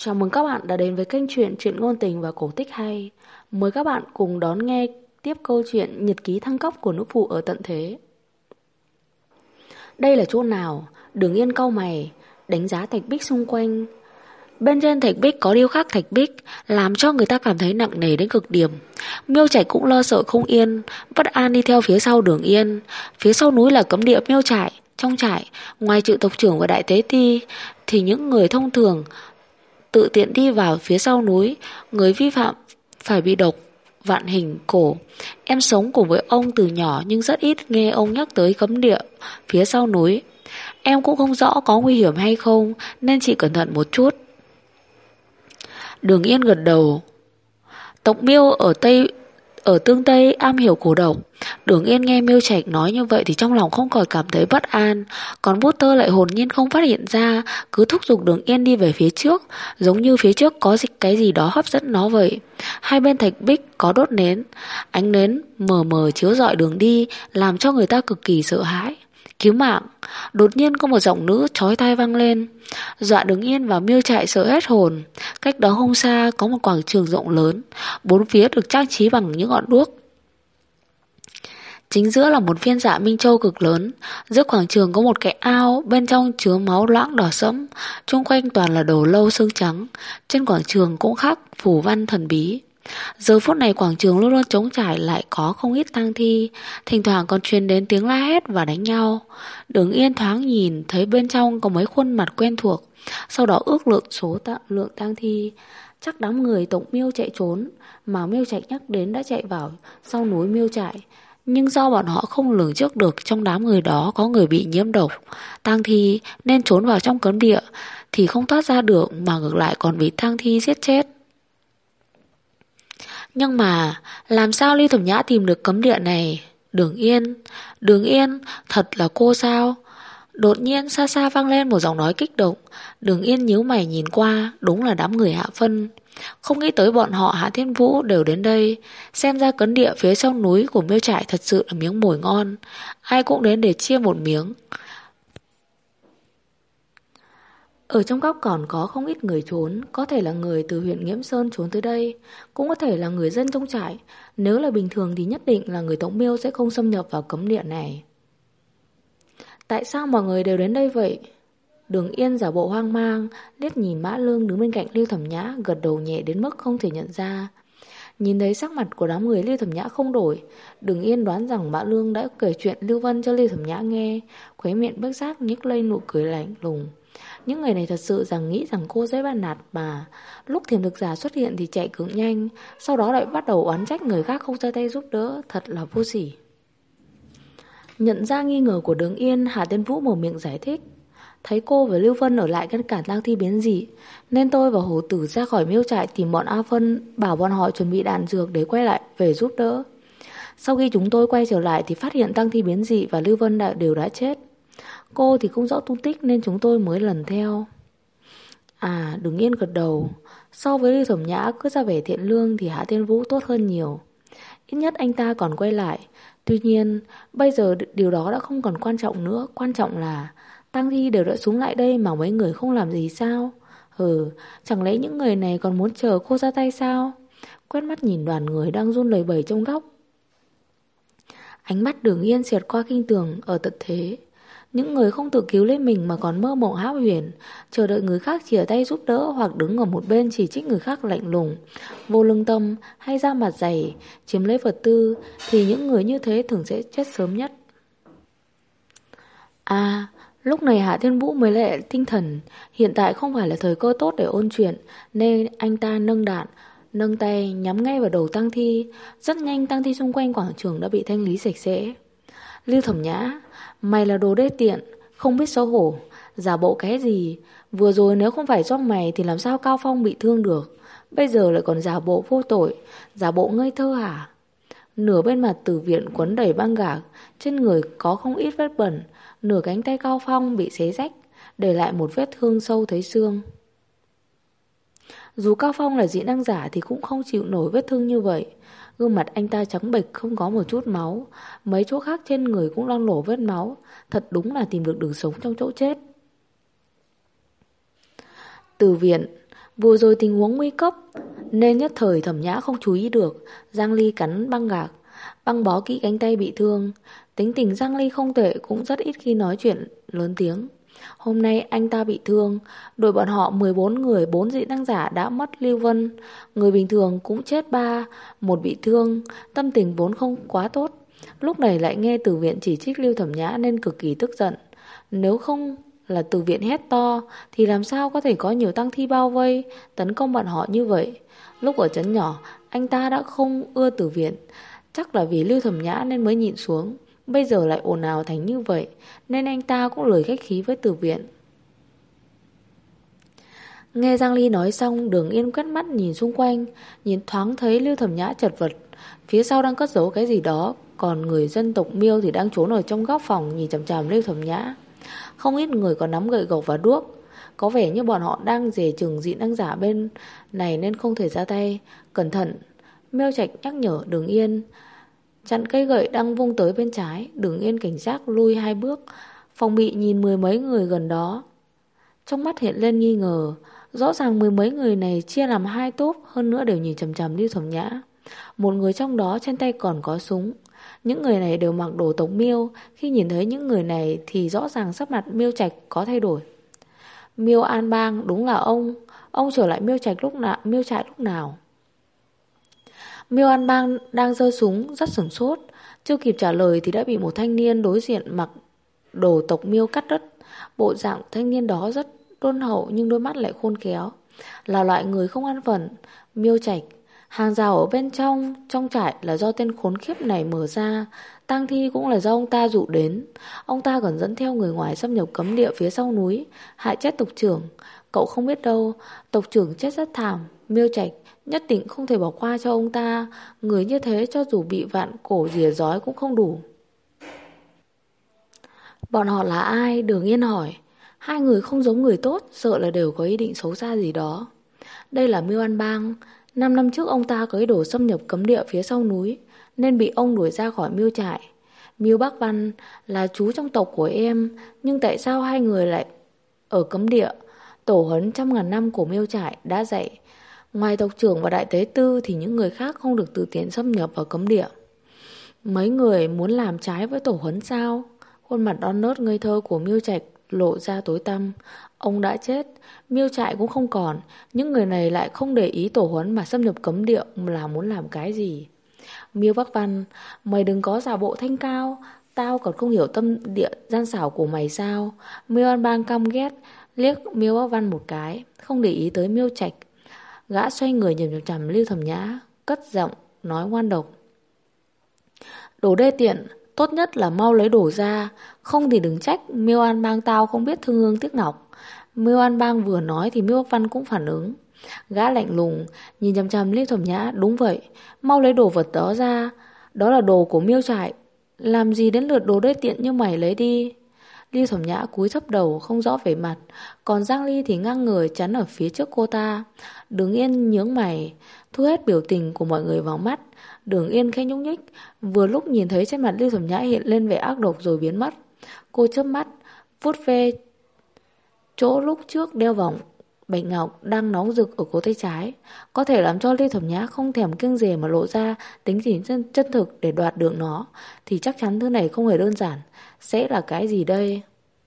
Chào mừng các bạn đã đến với kênh truyện ngôn tình và cổ tích hay. Mời các bạn cùng đón nghe tiếp câu chuyện Nhật ký thăng cấp của nữ phụ ở tận thế. Đây là chỗ nào? Đường Yên cau mày, đánh giá thạch bích xung quanh. Bên trên thạch bích có điêu khắc thạch bích, làm cho người ta cảm thấy nặng nề đến cực điểm. Miêu Trạch cũng lo sợ không yên, bất an đi theo phía sau Đường Yên. Phía sau núi là cấm địa Miêu Trại. Trong trại, ngoài trừ tộc trưởng và đại tế ti, thì những người thông thường tự tiện đi vào phía sau núi. Người vi phạm phải bị độc vạn hình cổ. Em sống cùng với ông từ nhỏ nhưng rất ít nghe ông nhắc tới cấm địa phía sau núi. Em cũng không rõ có nguy hiểm hay không, nên chỉ cẩn thận một chút. Đường Yên gật đầu. Tộc Miêu ở tương Tây am hiểu cổ độc. Đường Yên nghe Miêu Trạch nói như vậy thì trong lòng không khỏi cảm thấy bất an. Còn bút tơ lại hồn nhiên không phát hiện ra, cứ thúc giục Đường Yên đi về phía trước, giống như phía trước có cái gì đó hấp dẫn nó vậy. Hai bên thạch bích có đốt nến, ánh nến mờ mờ chiếu rọi đường đi, làm cho người ta cực kỳ sợ hãi. Cứu mạng! Đột nhiên có một giọng nữ chói tai vang lên, dọa Đường Yên và Miêu Trại sợ hết hồn. Cách đó không xa có một quảng trường rộng lớn, bốn phía được trang trí bằng những ngọn đuốc. Chính giữa là một viên dạ minh châu cực lớn. Giữa quảng trường có một cái ao, bên trong chứa máu loãng đỏ sẫm, chung quanh toàn là đầu lâu xương trắng. Trên quảng trường cũng khắc phù văn thần bí. Giờ phút này quảng trường luôn luôn trống trải, lại có không ít tang thi, thỉnh thoảng còn truyền đến tiếng la hét và đánh nhau. Đường Yên thoáng nhìn thấy bên trong có mấy khuôn mặt quen thuộc, sau đó ước lượng lượng tang thi. Chắc đám người tộc Miêu chạy trốn mà Miêu Trạch nhắc đến đã chạy vào sau núi Miêu Trại. Nhưng do bọn họ không lường trước được trong đám người đó có người bị nhiễm độc tang thi, nên trốn vào trong cấm địa thì không thoát ra được, mà ngược lại còn bị tang thi giết chết. Nhưng mà làm sao Lưu Thẩm Nhã tìm được cấm địa này? Đường Yên, thật là cô sao? Đột nhiên xa xa vang lên một giọng nói kích động. Đường Yên nhíu mày nhìn qua, đúng là đám người Hạ Phân. Không nghĩ tới bọn họ Hạ Thiên Vũ đều đến đây. Xem ra cấm địa phía sau núi của Miêu Trại thật sự là miếng mồi ngon, ai cũng đến để chia một miếng. Ở trong góc còn có không ít người trốn, có thể là người từ huyện Nghiễm Sơn trốn tới đây, cũng có thể là người dân trong trại. Nếu là bình thường thì nhất định là người tộc Miêu sẽ không xâm nhập vào cấm địa này. Tại sao mọi người đều đến đây vậy? Đường Yên giả bộ hoang mang, liếc nhìn Mã Lương đứng bên cạnh Lưu Thẩm Nhã, gật đầu nhẹ đến mức không thể nhận ra. Nhìn thấy sắc mặt của đám người Lưu Thẩm Nhã không đổi, Đường Yên đoán rằng Mã Lương đã kể chuyện Lưu Vân cho Lưu Thẩm Nhã nghe, khóe miệng bất giác nhếch lên nụ cười lạnh lùng. Những người này thật sự nghĩ rằng cô dễ bắt nạt mà. Lúc thiềm thực giả xuất hiện thì chạy cực nhanh, sau đó lại bắt đầu oán trách người khác không ra tay giúp đỡ, thật là vô sỉ. Nhận ra nghi ngờ của Đường Yên, Hà Tiên Vũ mở miệng giải thích. Thấy cô và Lưu Vân ở lại ngăn cản tang thi biến dị, nên tôi và Hồ Tử ra khỏi Miêu Trại tìm bọn A Phân, bảo bọn họ chuẩn bị đạn dược để quay lại về giúp đỡ. Sau khi chúng tôi quay trở lại thì phát hiện tang thi biến dị và Lưu Vân đều đã chết. Cô thì không rõ tung tích nên chúng tôi mới lần theo. À, Đường Yên gật đầu. So với Lưu Thẩm Nhã cứ ra vẻ thiện lương thì Hạ Tiên Vũ tốt hơn nhiều. Ít nhất anh ta còn quay lại. Tuy nhiên, bây giờ điều đó đã không còn quan trọng nữa. Quan trọng là tang thi đều đã xuống lại đây mà mấy người không làm gì sao? Chẳng lẽ những người này còn muốn chờ cô ra tay sao? Quét mắt nhìn đoàn người đang run lẩy bẩy trong góc. Ánh mắt Đường Yên xẹt qua kinh tường ở tận thế. Những người không tự cứu lấy mình mà còn mơ mộng hão huyền, chờ đợi người khác chìa tay giúp đỡ, hoặc đứng ở một bên chỉ trích người khác lạnh lùng, vô lương tâm hay da mặt dày, chiếm lấy vật tư, thì những người như thế thường sẽ chết sớm nhất. À, lúc này Hạ Thiên Vũ mới lại tinh thần. Hiện tại không phải là thời cơ tốt để ôn chuyện, nên anh ta nâng đạn, nâng tay nhắm ngay vào đầu tang thi. Rất nhanh tang thi xung quanh quảng trường đã bị thanh lý sạch sẽ. Lưu Thẩm Nhã, mày là đồ đê tiện, không biết xấu hổ, giả bộ cái gì? Vừa rồi nếu không phải do mày thì làm sao Cao Phong bị thương được? Bây giờ lại còn giả bộ vô tội, giả bộ ngây thơ hả? Nửa bên mặt Tử Viện quấn đầy băng gạc, trên người có không ít vết bẩn, nửa cánh tay Cao Phong bị xé rách, để lại một vết thương sâu thấy xương. Dù Cao Phong là dị năng giả thì cũng không chịu nổi vết thương như vậy. Gương mặt anh ta trắng bệch không có một chút máu, mấy chỗ khác trên người cũng loang lổ vết máu. Thật đúng là tìm được đường sống trong chỗ chết. Từ Viện, Vừa rồi tình huống nguy cấp nên nhất thời Thẩm Nhã không chú ý được. Giang Ly cắn băng gạc, băng bó kỹ cánh tay bị thương. Tính tình Giang Ly không tệ, cũng rất ít khi nói chuyện lớn tiếng. Hôm nay anh ta bị thương, đội bọn họ 14 người, 4 dị năng giả đã mất Lưu Vân. Người bình thường cũng chết 3, một bị thương, tâm tình vốn không quá tốt. Lúc này lại nghe Tử Viện chỉ trích Lưu Thẩm Nhã nên cực kỳ tức giận. Nếu không là Tử Viện hét to thì làm sao có thể có nhiều tăng thi bao vây tấn công bọn họ như vậy. Lúc ở trấn nhỏ, anh ta đã không ưa Tử Viện, chắc là vì Lưu Thẩm Nhã nên mới nhịn xuống. Bây giờ lại ồn ào thành như vậy nên anh ta cũng lời khách khí với Tử Viện. Nghe Giang Ly nói xong, Đường Yên quét mắt nhìn xung quanh, nhìn thoáng thấy Lưu Thẩm Nhã chật vật, phía sau đang cất giấu cái gì đó, còn người dân tộc Miêu thì đang trốn ở trong góc phòng nhìn chằm chằm Lưu Thẩm Nhã. Không ít người còn nắm gậy gộc và đuốc, có vẻ như bọn họ đang dè chừng dị năng giả bên này nên không thể ra tay. Cẩn thận, Miêu Trạch nhắc nhở Đường Yên. Chặn cây gậy đang vung tới bên trái, Đường Yên cảnh giác lui 2 bước, phòng bị nhìn 10 mấy người gần đó. Trong mắt hiện lên nghi ngờ, rõ ràng 10 mấy người này chia làm 2 tốp, hơn nữa đều nhìn chằm chằm Lưu Thẩm Nhã. Một người trong đó trên tay còn có súng. Những người này đều mặc đồ tộc Miêu, khi nhìn thấy những người này thì rõ ràng sắc mặt Miêu Trạch có thay đổi. Miêu An Bang, đúng là ông trở lại Miêu Trạch Miêu Trại lúc nào? Miêu An Bang đang giơ súng rất sửng sốt, chưa kịp trả lời thì đã bị một thanh niên đối diện mặc đồ tộc Miêu cắt đứt. Bộ dạng thanh niên đó rất đôn hậu nhưng đôi mắt lại khôn khéo, là loại người không an phận. Miêu Trạch, hàng rào ở bên trong trại là do tên khốn khiếp này mở ra, tang thi cũng là do ông ta dụ đến. Ông ta còn dẫn theo người ngoài xâm nhập cấm địa phía sau núi, hại chết tộc trưởng. Cậu không biết đâu, tộc trưởng chết rất thảm. Miêu Trạch nhất định không thể bỏ qua cho ông ta. Người như thế cho dù bị vạn cổ rỉa rói cũng không đủ. Bọn họ là ai? Đường Yên hỏi. 2 người không giống người tốt, sợ là đều có ý định xấu xa gì đó. Đây là Miêu An Bang. 5 năm trước ông ta có ý đồ xâm nhập cấm địa phía sau núi nên bị ông đuổi ra khỏi Miêu Trại. Miêu Bắc Văn là chú trong tộc của em, nhưng tại sao 2 người lại ở cấm địa? Tổ huấn trăm ngàn năm của Miêu Trại đã dạy, ngoài tộc trưởng và đại tế tư thì những người khác không được tự tiện xâm nhập vào cấm địa. Mấy người muốn làm trái với tổ huấn sao? Khuôn mặt non nớt ngây thơ của Miêu Trạch lộ ra tối tăm. Ông đã chết, Miêu Trại cũng không còn, những người này lại không để ý tổ huấn mà xâm nhập cấm địa là muốn làm cái gì? Miêu Bắc Văn, mày đừng có giả bộ thanh cao, tao còn không hiểu tâm địa gian xảo của mày sao? Miêu An Bang căm ghét liếc Miêu Bắc Văn một cái, không để ý tới Miêu Trạch. Gã xoay người nhìn chằm chằm Lưu Thẩm Nhã, cất giọng nói ngoan độc. Đồ đê tiện, tốt nhất là mau lấy đồ ra, không thì đừng trách Miêu An Bang tao không biết thương hương tiếc ngọc. Miêu An Bang vừa nói thì Miêu Bắc Văn cũng phản ứng. Gã lạnh lùng nhìn chằm chằm Lưu Thẩm Nhã. Đúng vậy, mau lấy đồ vật đó ra, đó là đồ của Miêu Trại, làm gì đến lượt đồ đê tiện như mày lấy đi. Lưu Thẩm Nhã cúi thấp đầu không rõ vẻ mặt, còn Giang Ly thì ngang người chắn ở phía trước cô ta. Đường Yên nhướng mày, thu hết biểu tình của mọi người vào mắt. Đường Yên khẽ nhúc nhích, vừa lúc nhìn thấy trên mặt Lưu Thẩm Nhã hiện lên vẻ ác độc rồi biến mất. Cô chớp mắt, vuốt ve chỗ lúc trước đeo vòng bạch ngọc đang nóng rực ở cổ tay trái, có thể làm cho Lưu Thẩm Nhã không thèm kiêng dè mà lộ ra tính tình chân thực để đoạt được nó, thì chắc chắn thứ này không hề đơn giản. Sẽ là cái gì đây?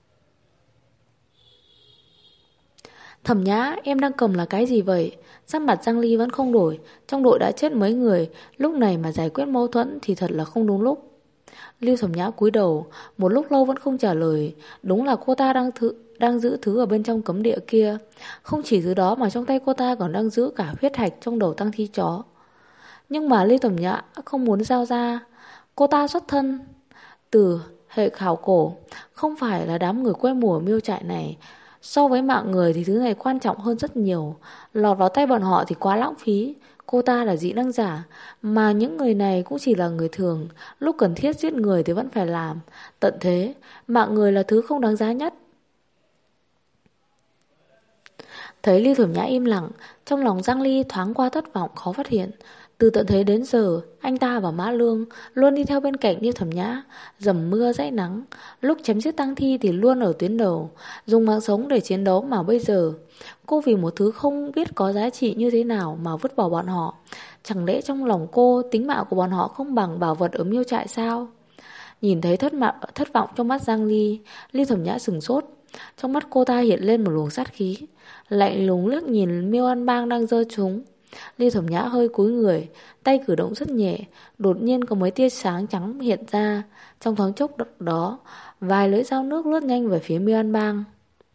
Thẩm Nhã, em đang cầm là cái gì vậy? Sắc mặt Giang Ly vẫn không đổi, trong đội đã chết mấy người, lúc này mà giải quyết mâu thuẫn thì thật là không đúng lúc. Lưu Thẩm Nhã cúi đầu, một lúc lâu vẫn không trả lời. Đúng là cô ta đang giữ thứ ở bên trong cấm địa kia. Không chỉ thứ đó mà trong tay cô ta còn đang giữ cả huyết hạch trong đầu tăng thi chó. Nhưng mà Lưu Thẩm Nhã không muốn giao ra. Cô ta xuất thân từ hệ khảo cổ, không phải là đám người quê mùa Miêu Trại này. So với mạng người thì thứ này quan trọng hơn rất nhiều. Lọt vào tay bọn họ thì quá lãng phí. Cô ta là dị năng giả, mà những người này cũng chỉ là người thường, lúc cần thiết giết người thì vẫn phải làm. Tận thế, mạng người là thứ không đáng giá nhất. Thấy Lưu Thẩm Nhã im lặng, trong lòng Giang Ly thoáng qua thất vọng khó phát hiện. Từ tận thế đến giờ, anh ta và Mã Lương luôn đi theo bên cạnh Lưu Thẩm Nhã, dầm mưa dãi nắng, lúc chém giết tăng thi thì luôn ở tuyến đầu, dùng mạng sống để chiến đấu, mà bây giờ Cô vì một thứ không biết có giá trị như thế nào mà vứt bỏ bọn họ. Chẳng lẽ trong lòng cô, tính mạng của bọn họ không bằng bảo vật ở miêu trại sao? Nhìn thấy thất vọng trong mắt Giang Ly, Ly Thẩm Nhã sửng sốt. Trong mắt cô ta hiện lên một luồng sát khí. Lạnh lùng liếc nhìn Miêu An Bang đang giơ chúng. Ly Thẩm Nhã hơi cúi người, tay cử động rất nhẹ. Đột nhiên có mấy tia sáng trắng hiện ra. Trong thoáng chốc đó, vài lưỡi dao nước lướt nhanh về phía Miêu An Bang.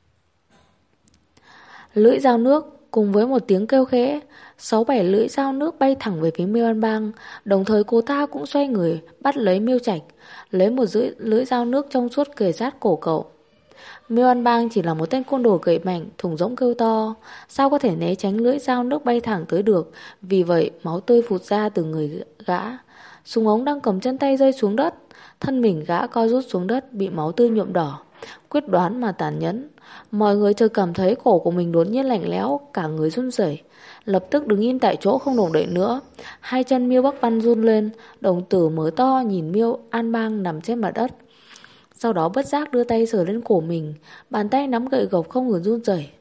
Lưỡi dao nước cùng với một tiếng kêu khẽ, 6-7 lưỡi dao nước bay thẳng về phía Miêu An Bang. Đồng thời cô ta cũng xoay người bắt lấy Miêu Trạch, lấy một lưỡi dao nước trong suốt kề sát cổ cậu. Miêu An Bang chỉ là một tên côn đồ cậy mạnh, thùng rỗng kêu to, sao có thể né tránh lưỡi dao nước bay thẳng tới được. Vì vậy máu tươi phụt ra từ người gã. Súng ống đang cầm chân tay rơi xuống đất, thân mình gã co rút xuống đất, bị máu tươi nhuộm đỏ. Quyết đoán mà tàn nhẫn. Mọi người chợt cảm thấy cổ của mình đột nhiên lạnh lẽo, cả người run rẩy, lập tức đứng im tại chỗ không động đậy nữa. Hai chân Miêu Bắc Văn run lên, đồng tử mở to nhìn Miêu An Bang nằm trên mặt đất. Sau đó bất giác đưa tay sờ lên cổ mình, bàn tay nắm gậy gộc không ngừng run rẩy.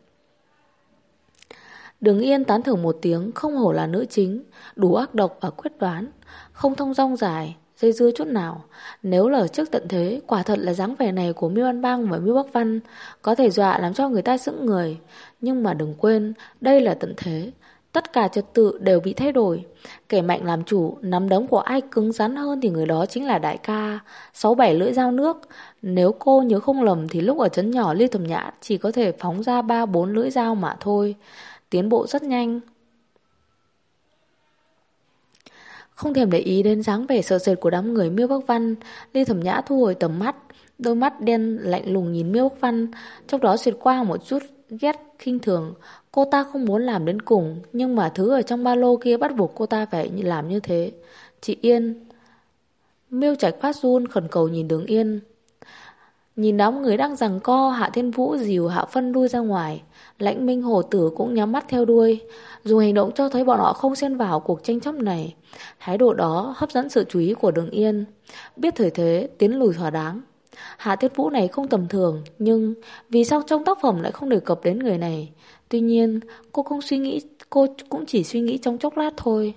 Đường Yên tán thưởng một tiếng, không hổ là nữ chính, đủ ác độc và quyết đoán, không thông dong dài, dây dưa chút nào. Nếu là trước tận thế, quả thật là dáng vẻ này của Miêu An Bang và Miêu Bắc Văn có thể dọa làm cho người ta sững người. Nhưng mà đừng quên, đây là tận thế, tất cả trật tự đều bị thay đổi. Kẻ mạnh làm chủ, nắm đấm của ai cứng rắn hơn thì người đó chính là đại ca. 6-7 lưỡi dao nước. Nếu cô nhớ không lầm thì lúc ở trấn nhỏ Ly Thẩm Nhã chỉ có thể phóng ra 3-4 lưỡi dao mà thôi. Tiến bộ rất nhanh. Không thèm để ý đến dáng vẻ sợ sệt của đám người Miêu Bắc Văn, Ly Thẩm Nhã thu hồi tầm mắt, đôi mắt đen lạnh lùng nhìn Miêu Bắc Văn, trong đó xẹt qua một chút ghét khinh thường. Cô ta không muốn làm đến cùng, nhưng mà thứ ở trong ba lô kia bắt buộc cô ta phải làm như thế. Chị Yên. Miêu Trạch phát run khẩn cầu nhìn Đường Yên. Nhìn đám người đang giằng co, Hạ Thiên Vũ dìu Hạ Phân đuôi ra ngoài. Lãnh Minh Hổ Tử cũng nhắm mắt theo đuôi, dùng hành động cho thấy bọn họ không xen vào cuộc tranh chấp này. Thái độ đó hấp dẫn sự chú ý của Đường Yên. Biết thời thế, tiến lùi thỏa đáng. Hạ Thiên Vũ này không tầm thường, nhưng vì sao trong tác phẩm lại không đề cập đến người này? Tuy nhiên, cô cũng chỉ suy nghĩ trong chốc lát thôi.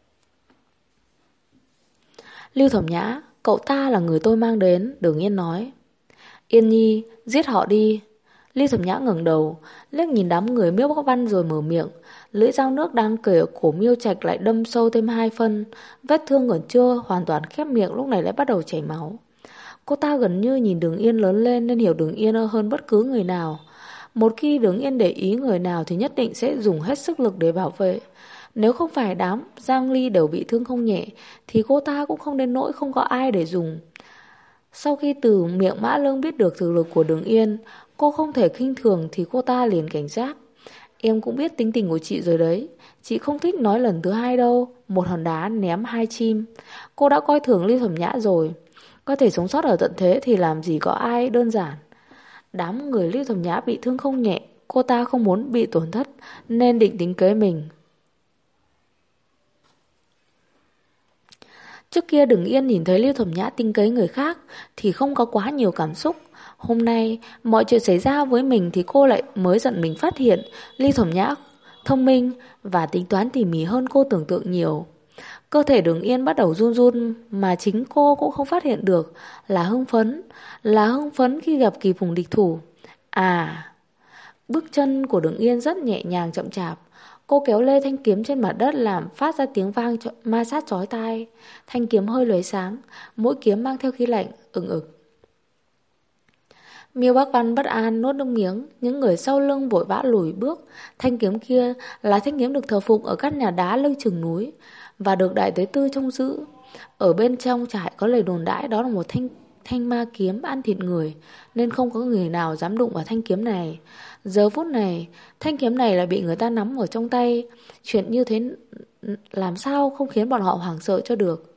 Lưu Thẩm Nhã, cậu ta là người tôi mang đến, Đường Yên nói. Yên Nhi, giết họ đi. Lưu Thẩm Nhã ngẩng đầu, liếc nhìn đám người Miêu Bắc Văn rồi mở miệng. Lưỡi dao nước đang kề ở cổ Miêu Trạch lại đâm sâu thêm 2 phân. Vết thương còn chưa hoàn toàn khép miệng lúc này lại bắt đầu chảy máu. Cô ta gần như nhìn Đường Yên lớn lên nên hiểu Đường Yên hơn bất cứ người nào. Một khi Đường Yên để ý người nào thì nhất định sẽ dùng hết sức lực để bảo vệ. Nếu không phải đám Giang Ly đều bị thương không nhẹ thì cô ta cũng không đến nỗi không có ai để dùng. Sau khi từ miệng Mã Lương biết được thực lực của Đường Yên, cô không thể khinh thường thì cô ta liền cảnh giác. Em cũng biết tính tình của chị rồi đấy. Chị không thích nói lần thứ hai đâu. Một hòn đá ném 2 chim. Cô đã coi thường Lưu Thẩm Nhã rồi. Có thể sống sót ở tận thế thì làm gì có ai đơn giản. Đám người Lưu Thẩm Nhã bị thương không nhẹ. Cô ta không muốn bị tổn thất nên định tính kế mình. Trước kia Đường Yên nhìn thấy Lưu Thẩm Nhã tính kế người khác thì không có quá nhiều cảm xúc. Hôm nay mọi chuyện xảy ra với mình thì cô lại mới giận mình phát hiện Lưu Thẩm Nhã thông minh và tính toán tỉ mỉ hơn cô tưởng tượng nhiều. Cơ thể Đường Yên bắt đầu run run mà chính cô cũng không phát hiện được. Là hưng phấn khi gặp kỳ phùng địch thủ. Bước chân của Đường Yên rất nhẹ nhàng chậm chạp. Cô kéo lê thanh kiếm trên mặt đất làm phát ra tiếng vang ma sát chói tai. Thanh kiếm hơi lóe sáng, mỗi kiếm mang theo khí lạnh ừng ực. Miêu Bắc Văn bất an nuốt nước miếng, những người sau lưng vội vã lùi bước. Thanh kiếm kia là thanh kiếm được thờ phụng ở các nhà đá lưng chừng núi và được Đại Tế Tư trông giữ. Ở bên trong trại có lời đồn đãi đó là một thanh ma kiếm ăn thịt người, nên không có người nào dám đụng vào thanh kiếm này. Giờ phút này, thanh kiếm này lại bị người ta nắm ở trong tay. Chuyện như thế làm sao không khiến bọn họ hoảng sợ cho được.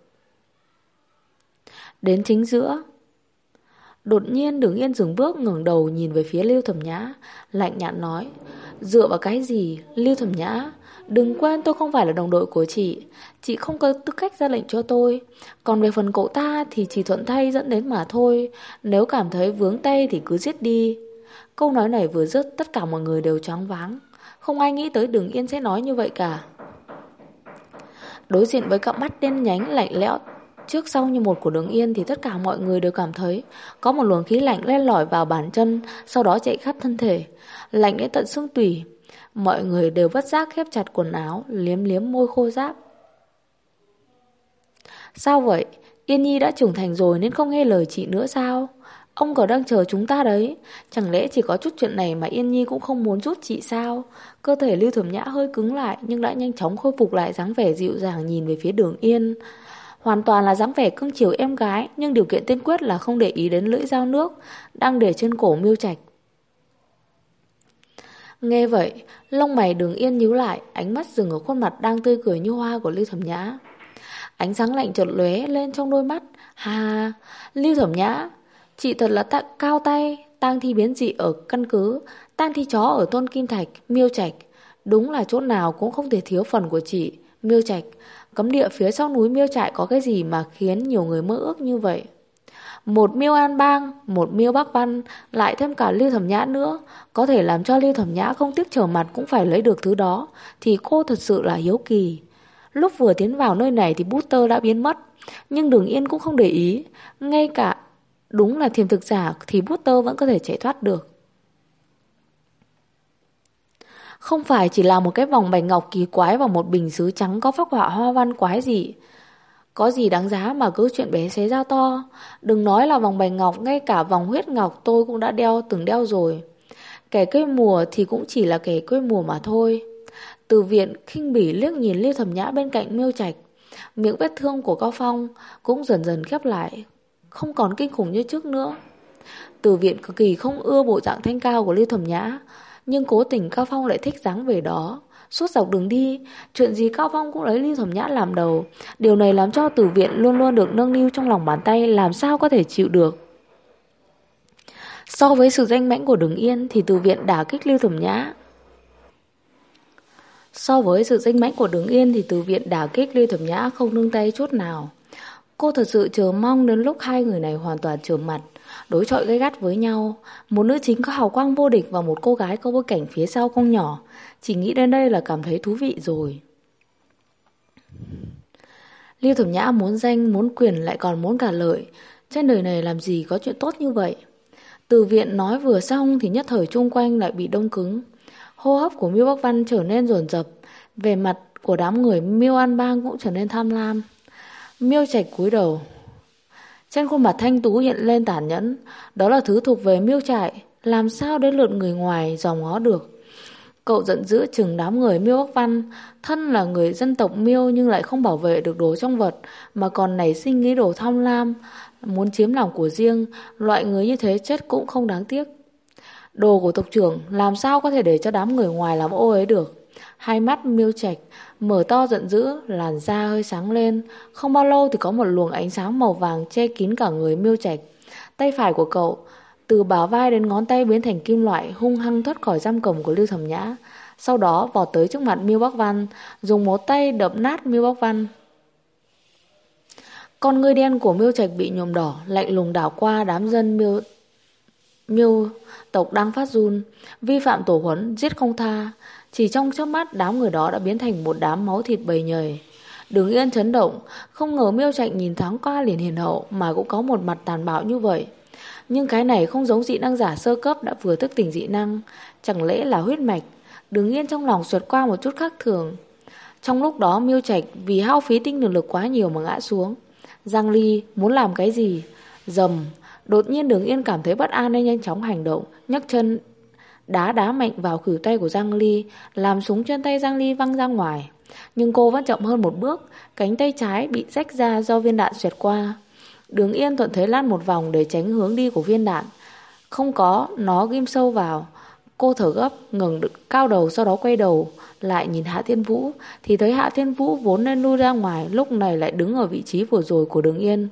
Đến chính giữa, đột nhiên Đường Yên dừng bước ngẩng đầu nhìn về phía Lưu Thẩm Nhã, lạnh nhạt nói: dựa vào cái gì, Lưu Thẩm Nhã? Đừng quên tôi không phải là đồng đội của chị không có tư cách ra lệnh cho tôi. Còn về phần cậu ta thì chỉ thuận tay dẫn đến mà thôi. Nếu cảm thấy vướng tay thì cứ giết đi. Câu nói này vừa dứt, tất cả mọi người đều choáng váng. Không ai nghĩ tới Đường Yên sẽ nói như vậy cả. Đối diện với cặp mắt đen nhánh lạnh lẽo trước sau như một của Đường Yên thì tất cả mọi người đều cảm thấy có một luồng khí lạnh len lỏi vào bàn chân, sau đó chạy khắp thân thể, lạnh đến tận xương tủy. Mọi người đều bất giác khép chặt quần áo, liếm liếm môi khô ráp. Sao vậy? Yên Nhi đã trưởng thành rồi nên không nghe lời chị nữa sao? Ông còn đang chờ chúng ta đấy. Chẳng lẽ chỉ có chút chuyện này mà Yên Nhi cũng không muốn giúp chị sao? Cơ thể Lưu Thẩm Nhã hơi cứng lại nhưng đã nhanh chóng khôi phục lại dáng vẻ dịu dàng nhìn về phía Đường Yên. Hoàn toàn là dáng vẻ cưng chiều em gái, nhưng điều kiện tiên quyết là không để ý đến lưỡi dao nước đang để trên cổ Miêu Trạch. Nghe vậy, lông mày Đường Yên nhíu lại, ánh mắt dừng ở khuôn mặt đang tươi cười như hoa của Lưu Thẩm Nhã. Ánh sáng lạnh chợt lóe lên trong đôi mắt. Hà, Lưu Thẩm Nhã, chị thật là cao tay. Tang thi biến dị ở căn cứ, tang thi chó ở Tôn Kim Thạch, Miêu Trạch. Đúng là chỗ nào cũng không thể thiếu phần của chị, Miêu Trạch. Cấm địa phía sau núi Miêu Trại có cái gì mà khiến nhiều người mơ ước như vậy? Một Miêu An Bang, một Miêu Bắc Văn, lại thêm cả Lưu Thẩm Nhã nữa, có thể làm cho Lưu Thẩm Nhã không tiếc trở mặt cũng phải lấy được thứ đó, thì cô thật sự là hiếu kỳ. Lúc vừa tiến vào nơi này thì Buster đã biến mất, nhưng Đường Yên cũng không để ý, ngay cả đúng là thiềm thực giả thì Buster vẫn có thể chạy thoát được. Không phải chỉ là một cái vòng bạch ngọc kỳ quái và một bình sứ trắng có phác họa hoa văn quái gì. Có gì đáng giá mà cứ chuyện bé xé ra to. Đừng nói là vòng bạch ngọc, ngay cả vòng huyết ngọc tôi cũng đã từng đeo rồi. Kẻ quê mùa thì cũng chỉ là kẻ quê mùa mà thôi. Từ viện khinh bỉ liếc nhìn Lưu Thẩm Nhã bên cạnh Miêu Trạch. Miệng vết thương của Cao Phong cũng dần dần khép lại, không còn kinh khủng như trước nữa. Từ viện cực kỳ không ưa bộ dạng thanh cao của Lưu Thẩm Nhã, nhưng cố tình Cao Phong lại thích dáng vẻ đó. Suốt dọc đường đi, chuyện gì Cao Phong cũng lấy Lưu Thẩm Nhã làm đầu. Điều này làm cho Từ viện luôn luôn được nâng niu trong lòng bàn tay, làm sao có thể chịu được. So với sự danh mãnh của Đường Yên thì Từ viện đả kích Lưu Thẩm Nhã. Từ viện đả kích Lưu Thẩm Nhã không nương tay chút nào. Cô thật sự chờ mong đến lúc hai người này hoàn toàn trở mặt, đối chọi gay gắt với nhau. Một nữ chính có hào quang vô địch và một cô gái có bối cảnh phía sau không nhỏ. Chỉ nghĩ đến đây là cảm thấy thú vị rồi. Lưu Thẩm Nhã muốn danh, muốn quyền lại còn muốn cả lợi. Trên đời này làm gì có chuyện tốt như vậy. Từ viện nói vừa xong thì nhất thời chung quanh lại bị đông cứng. Hô hấp của Miêu Bắc Văn trở nên dồn dập, về mặt của đám người Miêu An Bang cũng trở nên tham lam. Miêu Trạch cúi đầu. Trên khuôn mặt thanh tú hiện lên tàn nhẫn. Đó là thứ thuộc về Miêu Trại, làm sao đến lượt người ngoài dòm ngó được. Cậu giận dữ chừng đám người Miêu Bắc Văn. Thân là người dân tộc Miêu nhưng lại không bảo vệ được đồ trong vật, mà còn nảy sinh ý đồ tham lam, muốn chiếm làm của riêng. Loại người như thế chết cũng không đáng tiếc. Đồ của tộc trưởng làm sao có thể để cho đám người ngoài làm ô ấy được. Hai mắt Miêu Trạch mở to giận dữ, làn da hơi sáng lên. Không bao lâu thì có một luồng ánh sáng màu vàng che kín cả người Miêu Trạch. Tay phải của cậu từ bả vai đến ngón tay biến thành kim loại, hung hăng thoát khỏi giam cầm của Lưu Thẩm Nhã. Sau đó vọt tới trước mặt Miêu Bắc Văn, dùng một tay đập nát Miêu Bắc Văn. Con ngươi đen của Miêu Trạch bị nhuộm đỏ, lạnh lùng đảo qua đám dân Miêu tộc đang phát run, vi phạm tổ huấn, giết không tha. Chỉ trong chớp mắt đám người đó đã biến thành một đám máu thịt bầy nhầy. Đường Yên chấn động, không ngờ Miêu Trạch nhìn thoáng qua liền hiền hậu mà cũng có một mặt tàn bạo như vậy. Nhưng cái này không giống dị năng giả sơ cấp đã vừa thức tỉnh dị năng, chẳng lẽ là huyết mạch. Đường Yên trong lòng xẹt qua một chút khác thường. Trong lúc đó Miêu Trạch vì hao phí tinh thần lực quá nhiều mà ngã xuống. Giang Ly muốn làm cái gì? Dầm. Đột nhiên Đường Yên cảm thấy bất an nên nhanh chóng hành động, nhấc chân đá mạnh vào khuỷu tay của Giang Ly, làm súng trên tay Giang Ly văng ra ngoài. Nhưng cô vẫn chậm hơn một bước, cánh tay trái bị rách ra do viên đạn xẹt qua. Đường Yên thuận thế lăn một vòng để tránh hướng đi của viên đạn. Không có, nó ghim sâu vào. Cô thở gấp, ngẩng cao đầu, sau đó quay đầu lại nhìn Hạ Thiên Vũ, thì thấy Hạ Thiên Vũ vốn nên lui ra ngoài, lúc này lại đứng ở vị trí vừa rồi của Đường Yên.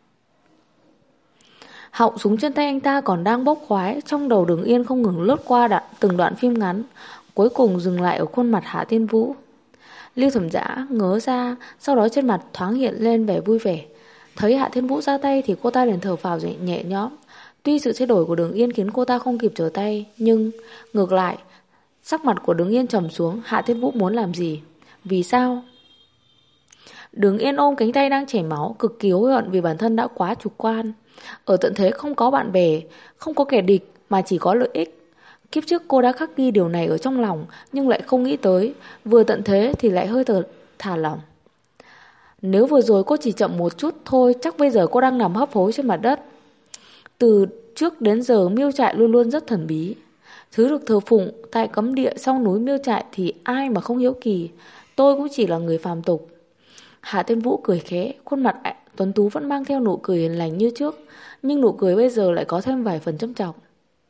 Họng súng trên tay anh ta còn đang bốc khói, trong đầu Đường Yên không ngừng lướt qua từng đoạn phim ngắn, cuối cùng dừng lại ở khuôn mặt Hạ Thiên Vũ. Lưu Thẩm Dã ngớ ra, sau đó trên mặt thoáng hiện lên vẻ vui vẻ. Thấy Hạ Thiên Vũ ra tay thì cô ta liền thở phào nhẹ nhõm. Tuy sự thay đổi của Đường Yên khiến cô ta không kịp trở tay, nhưng ngược lại Sắc mặt của Đường Yên trầm xuống. Hạ Thiên Vũ muốn làm gì? Vì sao? Đường Yên ôm cánh tay đang chảy máu, cực kỳ hối hận vì bản thân đã quá chủ quan. Ở tận thế không có bạn bè, không có kẻ địch, mà chỉ có lợi ích. Kiếp trước cô đã khắc ghi điều này ở trong lòng, nhưng lại không nghĩ tới, vừa tận thế thì lại hơi thả lỏng. Nếu vừa rồi cô chỉ chậm một chút thôi, chắc bây giờ cô đang nằm hấp hối trên mặt đất. Từ trước đến giờ Miêu Trại luôn luôn rất thần bí. Thứ được thờ phụng tại cấm địa sau núi Miêu Trại thì ai mà không hiếu kỳ. Tôi cũng chỉ là người phàm tục. Hạ Thiên Vũ cười khẽ, khuôn mặt tuấn tú vẫn mang theo nụ cười hiền lành như trước, nhưng nụ cười bây giờ lại có thêm vài phần châm chọc.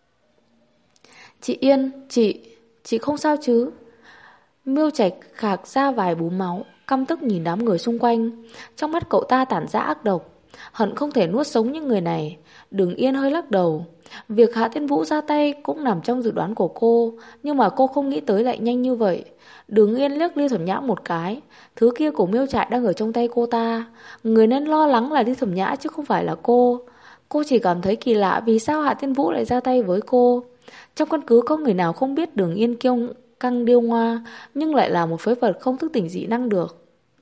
Chị Yên, chị không sao chứ? Miêu Trạch khạc ra vài búng máu, căm tức nhìn đám người xung quanh. Trong mắt cậu ta tản ra ác độc, hận không thể nuốt sống những người này. Đường Yên hơi lắc đầu. Việc Hạ Thiên Vũ ra tay cũng nằm trong dự đoán của cô, nhưng mà cô không nghĩ tới lại nhanh như vậy. Đường Yên liếc Lưu Thẩm Nhã một cái. Thứ kia của Miêu Trại đang ở trong tay cô ta. Người nên lo lắng là Lưu Thẩm Nhã chứ không phải là cô. Cô chỉ cảm thấy kỳ lạ vì sao Hạ Thiên Vũ lại ra tay với cô. Trong căn cứ có người nào không biết Đường Yên kiêu căng điêu ngoa, nhưng lại là một phế vật không thức tỉnh dị năng được.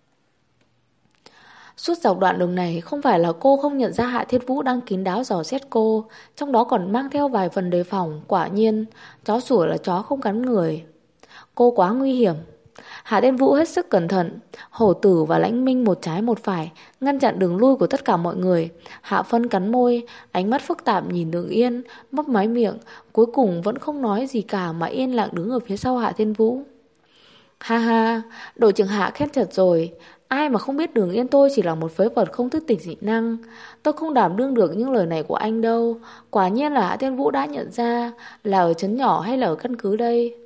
Suốt dọc đoạn đường này không phải là cô không nhận ra Hạ Thiên Vũ đang kín đáo dò xét cô, trong đó còn mang theo vài phần đề phòng. Quả nhiên, chó sủa là chó không cắn người. Cô quá nguy hiểm. Hạ Thiên Vũ hết sức cẩn thận. Hổ Tử và Lãnh Minh một trái một phải, ngăn chặn đường lui của tất cả mọi người. Hạ Phân cắn môi, ánh mắt phức tạp nhìn Đường Yên, mấp máy miệng, cuối cùng vẫn không nói gì cả mà yên lặng đứng ở phía sau Hạ Thiên Vũ. Ha ha, đội trưởng Hạ khen thật rồi. Ai mà không biết Đường Yên tôi chỉ là một phế vật không thức tỉnh dị năng. Tôi không đảm đương được những lời này của anh đâu. Quả nhiên là Hạ Thiên Vũ đã nhận ra. Là ở trấn nhỏ hay là ở căn cứ đây?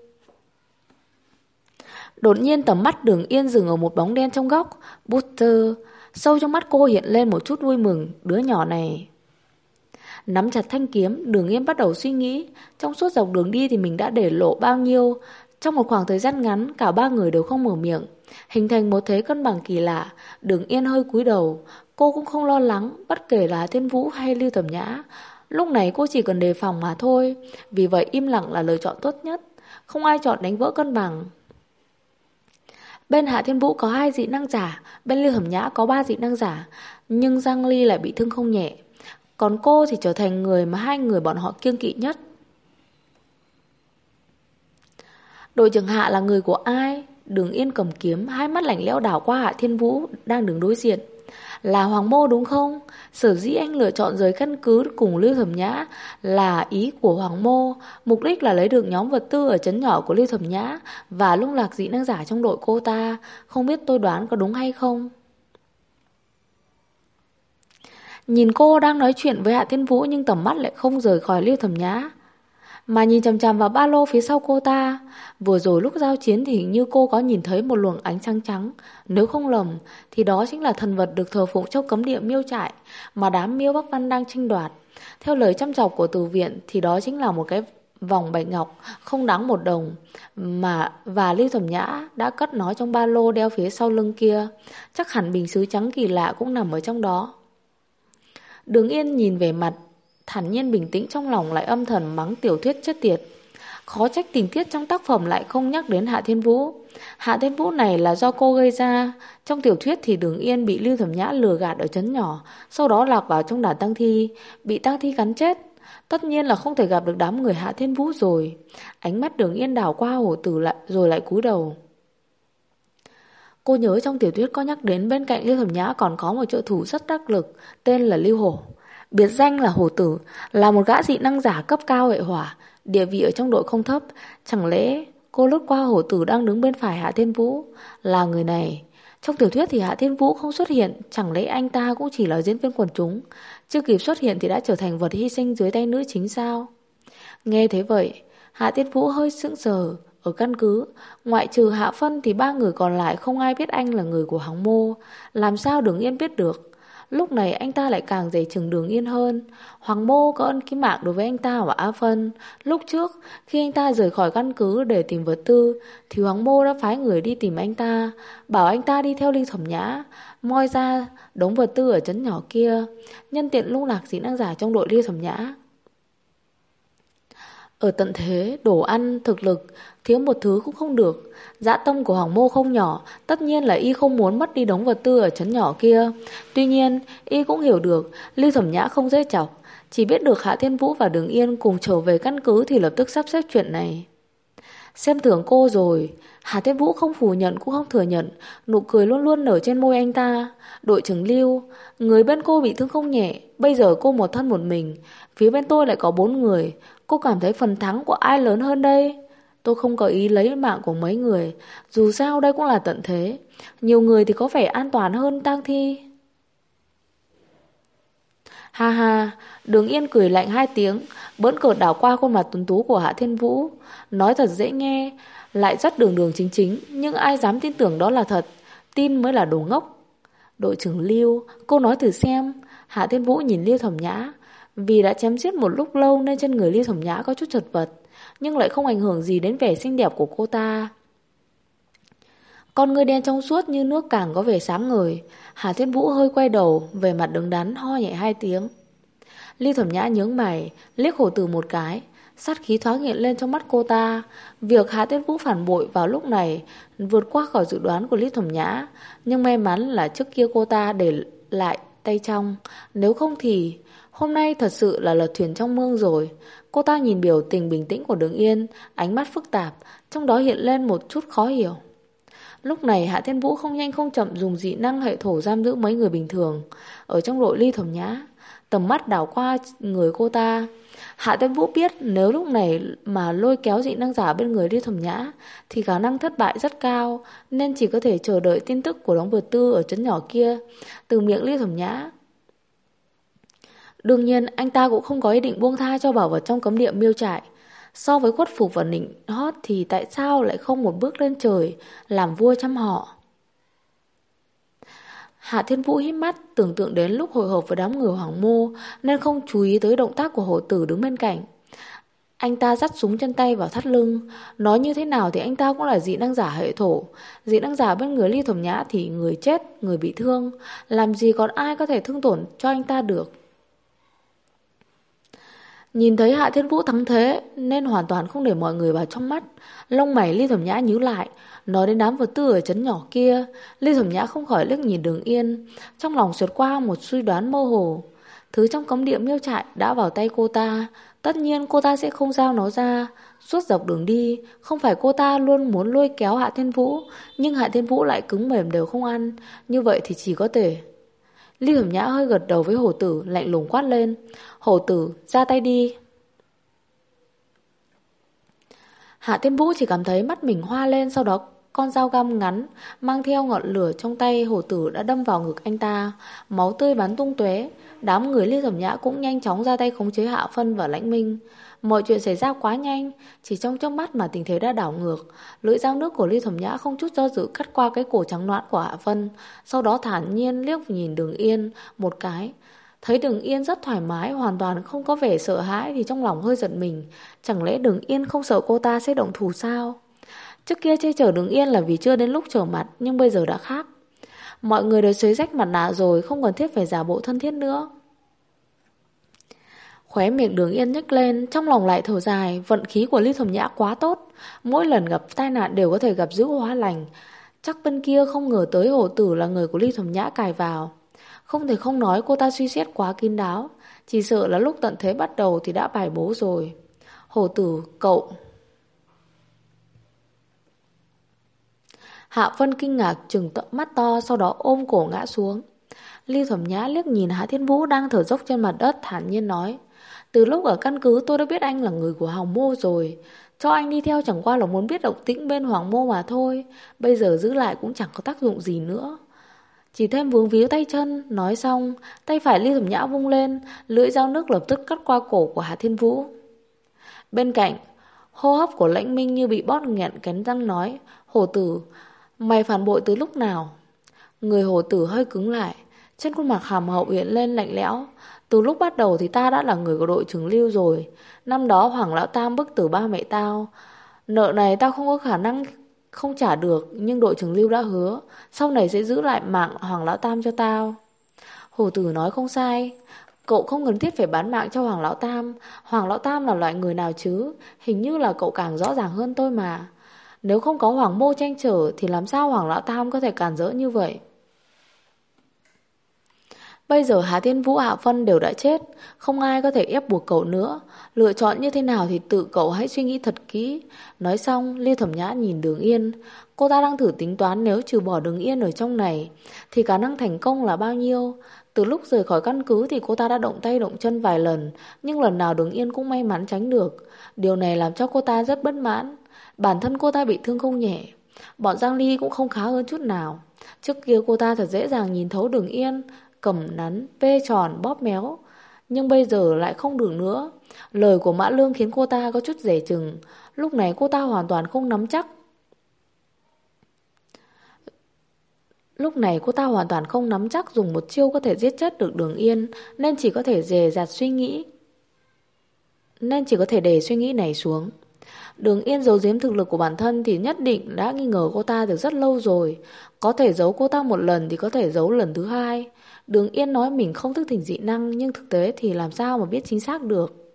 Đột nhiên tầm mắt Đường Yên dừng ở một bóng đen trong góc. Buster. Sâu trong mắt cô hiện lên một chút vui mừng. Đứa nhỏ này. Nắm chặt thanh kiếm, Đường Yên bắt đầu suy nghĩ. Trong suốt dọc đường đi thì mình đã để lộ bao nhiêu. Trong một khoảng thời gian ngắn, cả ba người đều không mở miệng, hình thành một thế cân bằng kỳ lạ. Đường Yên hơi cúi đầu. Cô cũng không lo lắng, bất kể là Thiên Vũ hay Lưu Thẩm Nhã. Lúc này cô chỉ cần đề phòng mà thôi. Vì vậy im lặng là lựa chọn tốt nhất. Không ai chọn đánh vỡ cân bằng. Bên Hạ Thiên Vũ có 2 dị năng giả, bên Lưu Thẩm Nhã có 3 dị năng giả, nhưng Giang Ly lại bị thương không nhẹ. Còn cô thì trở thành người mà 2 người bọn họ kiêng kỵ nhất. Đội trưởng Hạ là người của ai? Đường Yên cầm kiếm, hai mắt lạnh lẽo đảo qua Hạ Thiên Vũ đang đứng đối diện. Là Hoàng Mô đúng không? Sở dĩ anh lựa chọn rời căn cứ cùng Lưu Thẩm Nhã là ý của Hoàng Mô, mục đích là lấy được nhóm vật tư ở trấn nhỏ của Lưu Thẩm Nhã và lung lạc dị năng giả trong đội cô ta. Không biết tôi đoán có đúng hay không? Nhìn cô đang nói chuyện với Hạ Thiên Vũ nhưng tầm mắt lại không rời khỏi Lưu Thẩm Nhã, mà nhìn chằm chằm vào ba lô phía sau cô ta. Vừa rồi lúc giao chiến thì hình như cô có nhìn thấy một luồng ánh sáng trắng. Nếu không lầm thì đó chính là thần vật được thờ phụng trong cấm địa Miêu Trại mà đám Miêu Bắc Văn đang tranh đoạt. Theo lời chăm chọc của từ viện thì đó chính là một cái vòng bạch ngọc không đáng 1 đồng và Lưu Thẩm Nhã đã cất nó trong ba lô đeo phía sau lưng kia. Chắc hẳn bình sứ trắng kỳ lạ cũng nằm ở trong đó. Đường Yên nhìn về mặt thản nhiên bình tĩnh, trong lòng lại âm thầm mắng tiểu thuyết chết tiệt. Khó trách tình tiết trong tác phẩm lại không nhắc đến Hạ Thiên Vũ. Hạ Thiên Vũ này là do cô gây ra. Trong tiểu thuyết thì Đường Yên bị Lưu Thẩm Nhã lừa gạt ở trấn nhỏ, sau đó lạc vào trong đàn tang thi, bị tang thi cắn chết. Tất nhiên là không thể gặp được đám người Hạ Thiên Vũ rồi. Ánh mắt Đường Yên đảo qua Hổ Tử lại rồi lại cúi đầu. Cô nhớ trong tiểu thuyết có nhắc đến bên cạnh Lưu Thẩm Nhã còn có một trợ thủ rất đắc lực, tên là Lưu Hổ. Biệt danh là Hổ Tử, là một gã dị năng giả cấp cao hệ hỏa, địa vị ở trong đội không thấp. Chẳng lẽ cô lướt qua Hổ Tử đang đứng bên phải Hạ Thiên Vũ là người này? Trong tiểu thuyết thì Hạ Thiên Vũ không xuất hiện, chẳng lẽ anh ta cũng chỉ là diễn viên quần chúng, chưa kịp xuất hiện thì đã trở thành vật hy sinh dưới tay nữ chính sao? Nghe thế vậy, Hạ Thiên Vũ hơi sững sờ. Ở căn cứ, ngoại trừ Hạ Phân thì 3 người còn lại không ai biết anh là người của Hoàng Mô. Làm sao Đường Yên biết được? Lúc này anh ta lại càng dè chừng Đường Yên hơn. Hoàng Mô có ân cứu mạng đối với anh ta và A Phân. Lúc trước, khi anh ta rời khỏi căn cứ để tìm vật tư, thì Hoàng Mô đã phái người đi tìm anh ta, bảo anh ta đi theo Lưu Thẩm Nhã, moi ra đống vật tư ở trấn nhỏ kia, nhân tiện lung lạc dị năng giả trong đội Lưu Thẩm Nhã. Ở tận thế, đồ ăn, thực lực, thiếu một thứ cũng không được. Dã tâm của Hoàng Mô không nhỏ, tất nhiên là y không muốn mất đi đống vật tư ở trấn nhỏ kia. Tuy nhiên, y cũng hiểu được Lưu Thẩm Nhã không dễ chọc, chỉ biết được Hạ Thiên Vũ và Đường Yên cùng trở về căn cứ thì lập tức sắp xếp chuyện này. Xem thường cô rồi. Hà Thiên Vũ không phủ nhận cũng không thừa nhận, nụ cười luôn luôn nở trên môi anh ta. Đội trưởng Lưu, người bên cô bị thương không nhẹ, bây giờ cô một thân một mình, phía bên tôi lại có 4 người. Cô cảm thấy phần thắng của ai lớn hơn đây? Tôi không có ý lấy mạng của mấy người, dù sao đây cũng là tận thế, nhiều người thì có vẻ an toàn hơn tang thi. Ha ha, Đường Yên cười lạnh 2 tiếng, bỡn cợt đảo qua khuôn mặt tuấn tú của Hạ Thiên Vũ. Nói thật dễ nghe, lại rất đường đường chính chính, nhưng ai dám tin tưởng đó là thật, tin mới là đồ ngốc. Đội trưởng Lưu, cô nói thử xem. Hạ Thiên Vũ nhìn Lưu Thẩm Nhã. Vì đã chém giết một lúc lâu nên trên người Lưu Thẩm Nhã có chút chật vật, nhưng lại không ảnh hưởng gì đến vẻ xinh đẹp của cô ta. Con ngươi đen trong suốt như nước càng có vẻ sáng ngời. Hà Thiên Vũ hơi quay đầu, về mặt đứng đắn ho nhẹ 2 tiếng. Ly Thẩm Nhã nhướng mày, liếc Hổ Tử một cái, sát khí thoáng hiện lên trong mắt cô ta. Việc Hà Thiên Vũ phản bội vào lúc này vượt qua khỏi dự đoán của Ly Thẩm Nhã, nhưng may mắn là trước kia cô ta để lại tay trong, nếu không thì hôm nay thật sự là lật thuyền trong mương rồi. Cô ta nhìn biểu tình bình tĩnh của Đường Yên, ánh mắt phức tạp, trong đó hiện lên một chút khó hiểu. Lúc này Hạ Thiên Vũ không nhanh không chậm dùng dị năng hệ thổ giam giữ mấy người bình thường ở trong đội Ly Thẩm Nhã. Tầm mắt đảo qua người cô ta, Hạ Thiên Vũ biết nếu lúc này mà lôi kéo dị năng giả bên người Ly Thẩm Nhã thì khả năng thất bại rất cao, nên chỉ có thể chờ đợi tin tức của đống vật tư ở trấn nhỏ kia từ miệng Ly Thẩm Nhã. Đương nhiên anh ta cũng không có ý định buông tha cho bảo vật trong cấm địa miêu trại. So với khuất phục và nịnh hót thì tại sao lại không một bước lên trời làm vua trăm họ? Hạ Thiên Vũ híp mắt, tưởng tượng đến lúc hội họp với đám người Hoàng Mô nên không chú ý tới động tác của Hổ Tử đứng bên cạnh. Anh ta dắt súng chân tay vào thắt lưng. Nói như thế nào thì anh ta cũng là dị năng giả hệ thổ. Dị năng giả bên người Ly Thẩm Nhã thì người chết, người bị thương, làm gì còn ai có thể thương tổn cho anh ta được. Nhìn thấy Hạ Thiên Vũ thắng thế nên hoàn toàn không để mọi người vào trong mắt. Lông mày Ly Thẩm Nhã nhíu lại. Nói đến đám vật tư ở trấn nhỏ kia, Ly Thẩm Nhã không khỏi liếc nhìn Đường Yên, trong lòng xẹt qua một suy đoán mơ hồ. Thứ trong cấm địa miêu trại đã vào tay cô ta, tất nhiên cô ta sẽ không giao nó ra. Suốt dọc đường đi, không phải cô ta luôn muốn lôi kéo Hạ Thiên Vũ, nhưng Hạ Thiên Vũ lại cứng mềm đều không ăn, như vậy thì chỉ có thể. Ly Thẩm Nhã hơi gật đầu với Hổ Tử, lạnh lùng quát lên. Hổ Tử, ra tay đi. Hạ Thiên Vũ chỉ cảm thấy mắt mình hoa lên, sau đó con dao găm ngắn mang theo ngọn lửa trong tay Hổ Tử đã đâm vào ngực anh ta, máu tươi bắn tung tóe. Đám người Ly Thẩm Nhã cũng nhanh chóng ra tay khống chế Hạ Phân và Lãnh Minh. Mọi chuyện xảy ra quá nhanh, chỉ trong chớp mắt mà tình thế đã đảo ngược. Lưỡi dao nước của Ly Thẩm Nhã không chút do dự cắt qua cái cổ trắng nõn của Hạ Phân, sau đó thản nhiên liếc nhìn Đường Yên một cái. Thấy Đường Yên rất thoải mái, hoàn toàn không có vẻ sợ hãi thì trong lòng hơi giật mình. Chẳng lẽ Đường Yên không sợ cô ta sẽ động thủ sao? Trước kia che chở Đường Yên là vì chưa đến lúc trở mặt, nhưng bây giờ đã khác. Mọi người đều xới rách mặt nạ rồi, không cần thiết phải giả bộ thân thiết nữa. Khóe miệng Đường Yên nhếch lên, trong lòng lại thở dài. Vận khí của Ly Thẩm Nhã quá tốt, mỗi lần gặp tai nạn đều có thể gặp dữ hóa lành. Chắc bên kia không ngờ tới Hổ Tử là người của Ly Thẩm Nhã cài vào. Không thể không nói cô ta suy xét quá kín đáo, chỉ sợ là lúc tận thế bắt đầu thì đã bài bố rồi. Hổ Tử, cậu... Hạ Phân kinh ngạc trừng mắt to, sau đó ôm cổ ngã xuống. Ly Thẩm Nhã liếc nhìn Hạ Thiên Vũ đang thở dốc trên mặt đất, thản nhiên nói. Từ lúc ở căn cứ tôi đã biết anh là người của Hoàng Mô rồi. Cho anh đi theo chẳng qua là muốn biết động tĩnh bên Hoàng Mô mà thôi. Bây giờ giữ lại cũng chẳng có tác dụng gì nữa. Chỉ thêm vướng víu tay chân. Nói xong, tay phải Ly Thẩm Nhã vung lên, lưỡi dao nước lập tức cắt qua cổ của Hạ Thiên Vũ. Bên cạnh, hô hấp của Lãnh Minh như bị bóp nghẹn cánh răng nói. Hổ Tử, mày phản bội từ lúc nào? Người Hổ Tử hơi cứng lại, trên khuôn mặt hàm hậu hiện lên lạnh lẽo. Từ lúc bắt đầu thì ta đã là người của đội trưởng Lưu rồi. Năm đó Hoàng Lão Tam bức tử ba mẹ tao. Nợ này tao không có khả năng không trả được, nhưng đội trưởng Lưu đã hứa sau này sẽ giữ lại mạng Hoàng Lão Tam cho tao. Hổ Tử nói không sai. Cậu không cần thiết phải bán mạng cho Hoàng Lão Tam. Hoàng Lão Tam là loại người nào chứ? Hình như là cậu càng rõ ràng hơn tôi mà. Nếu không có Hoàng Mô tranh trở thì làm sao Hoàng Lão Tam có thể cản rỡ như vậy? Bây giờ Hà Thiên Vũ, Hạ Phân đều đã chết, không ai có thể ép buộc cậu nữa. Lựa chọn như thế nào thì tự cậu hãy suy nghĩ thật kỹ. Nói xong, Lưu Thẩm Nhã nhìn Đường Yên. Cô ta đang thử tính toán nếu trừ bỏ Đường Yên ở trong này thì khả năng thành công là bao nhiêu. Từ lúc rời khỏi căn cứ thì cô ta đã động tay động chân vài lần, nhưng lần nào Đường Yên cũng may mắn tránh được. Điều này làm cho cô ta rất bất mãn. Bản thân cô ta bị thương không nhẹ. Bọn Giang Ly cũng không khá hơn chút nào. Trước kia cô ta thật dễ dàng nhìn thấu Đường Yên, cầm nắn, vê tròn, bóp méo. Nhưng bây giờ lại không được nữa. Lời của Mã Lương khiến cô ta có chút dè chừng. Lúc này cô ta hoàn toàn không nắm chắc. Dùng một chiêu có thể giết chết được Đường Yên, nên chỉ có thể để suy nghĩ này xuống. Đường Yên giấu giếm thực lực của bản thân thì nhất định đã nghi ngờ cô ta từ rất lâu rồi. Có thể giấu cô ta một lần thì có thể giấu lần thứ hai. Đường Yên nói mình không thức tỉnh dị năng, nhưng thực tế thì làm sao mà biết chính xác được.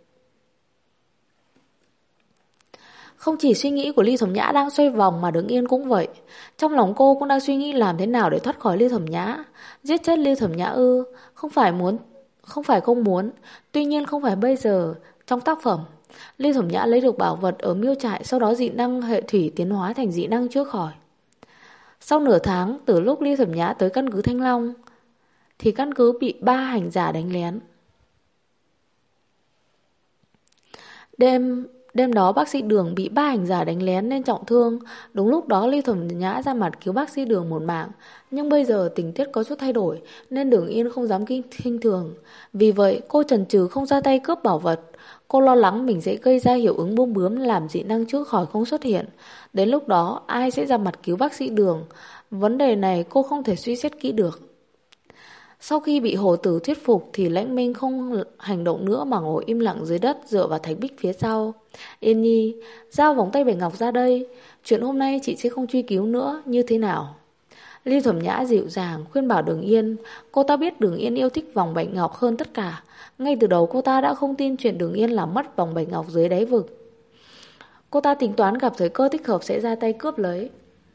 Không chỉ suy nghĩ của Ly Thẩm Nhã đang xoay vòng mà Đường Yên cũng vậy. Trong lòng cô cũng đang suy nghĩ làm thế nào để thoát khỏi Ly Thẩm Nhã. Giết chết Ly Thẩm Nhã ư? Không phải không muốn. Tuy nhiên không phải bây giờ. Trong tác phẩm, Ly Thẩm Nhã lấy được bảo vật ở miêu trại, sau đó dị năng hệ thủy tiến hóa thành dị năng chữa khỏi. Sau nửa tháng, từ lúc Ly Thẩm Nhã tới căn cứ Thanh Long thì căn cứ bị 3 hành giả đánh lén. Đêm đó bác sĩ Đường bị 3 hành giả đánh lén nên trọng thương. Đúng lúc đó Ly Thẩm Nhã ra mặt cứu bác sĩ Đường một mạng. Nhưng bây giờ tình tiết có chút thay đổi nên Đường Yên không dám khinh thường. Vì vậy cô chần chừ không ra tay cướp bảo vật. Cô lo lắng mình sẽ gây ra hiệu ứng bướm bướm làm dị năng chữa khỏi không xuất hiện. Đến lúc đó ai sẽ ra mặt cứu bác sĩ Đường? Vấn đề này cô không thể suy xét kỹ được. Sau khi bị Hồ Tử thuyết phục thì Lãnh Minh không hành động nữa mà ngồi im lặng dưới đất dựa vào thạch bích phía sau. Yên Nhi, giao vòng tay bạch ngọc ra đây. Chuyện hôm nay chị sẽ không truy cứu nữa, như thế nào? Ly Thẩm Nhã dịu dàng khuyên bảo Đường Yên. Cô ta biết Đường Yên yêu thích vòng bạch ngọc hơn tất cả. Ngay từ đầu cô ta đã không tin chuyện Đường Yên làm mất vòng bạch ngọc dưới đáy vực. Cô ta tính toán gặp thời cơ thích hợp sẽ ra tay cướp lấy.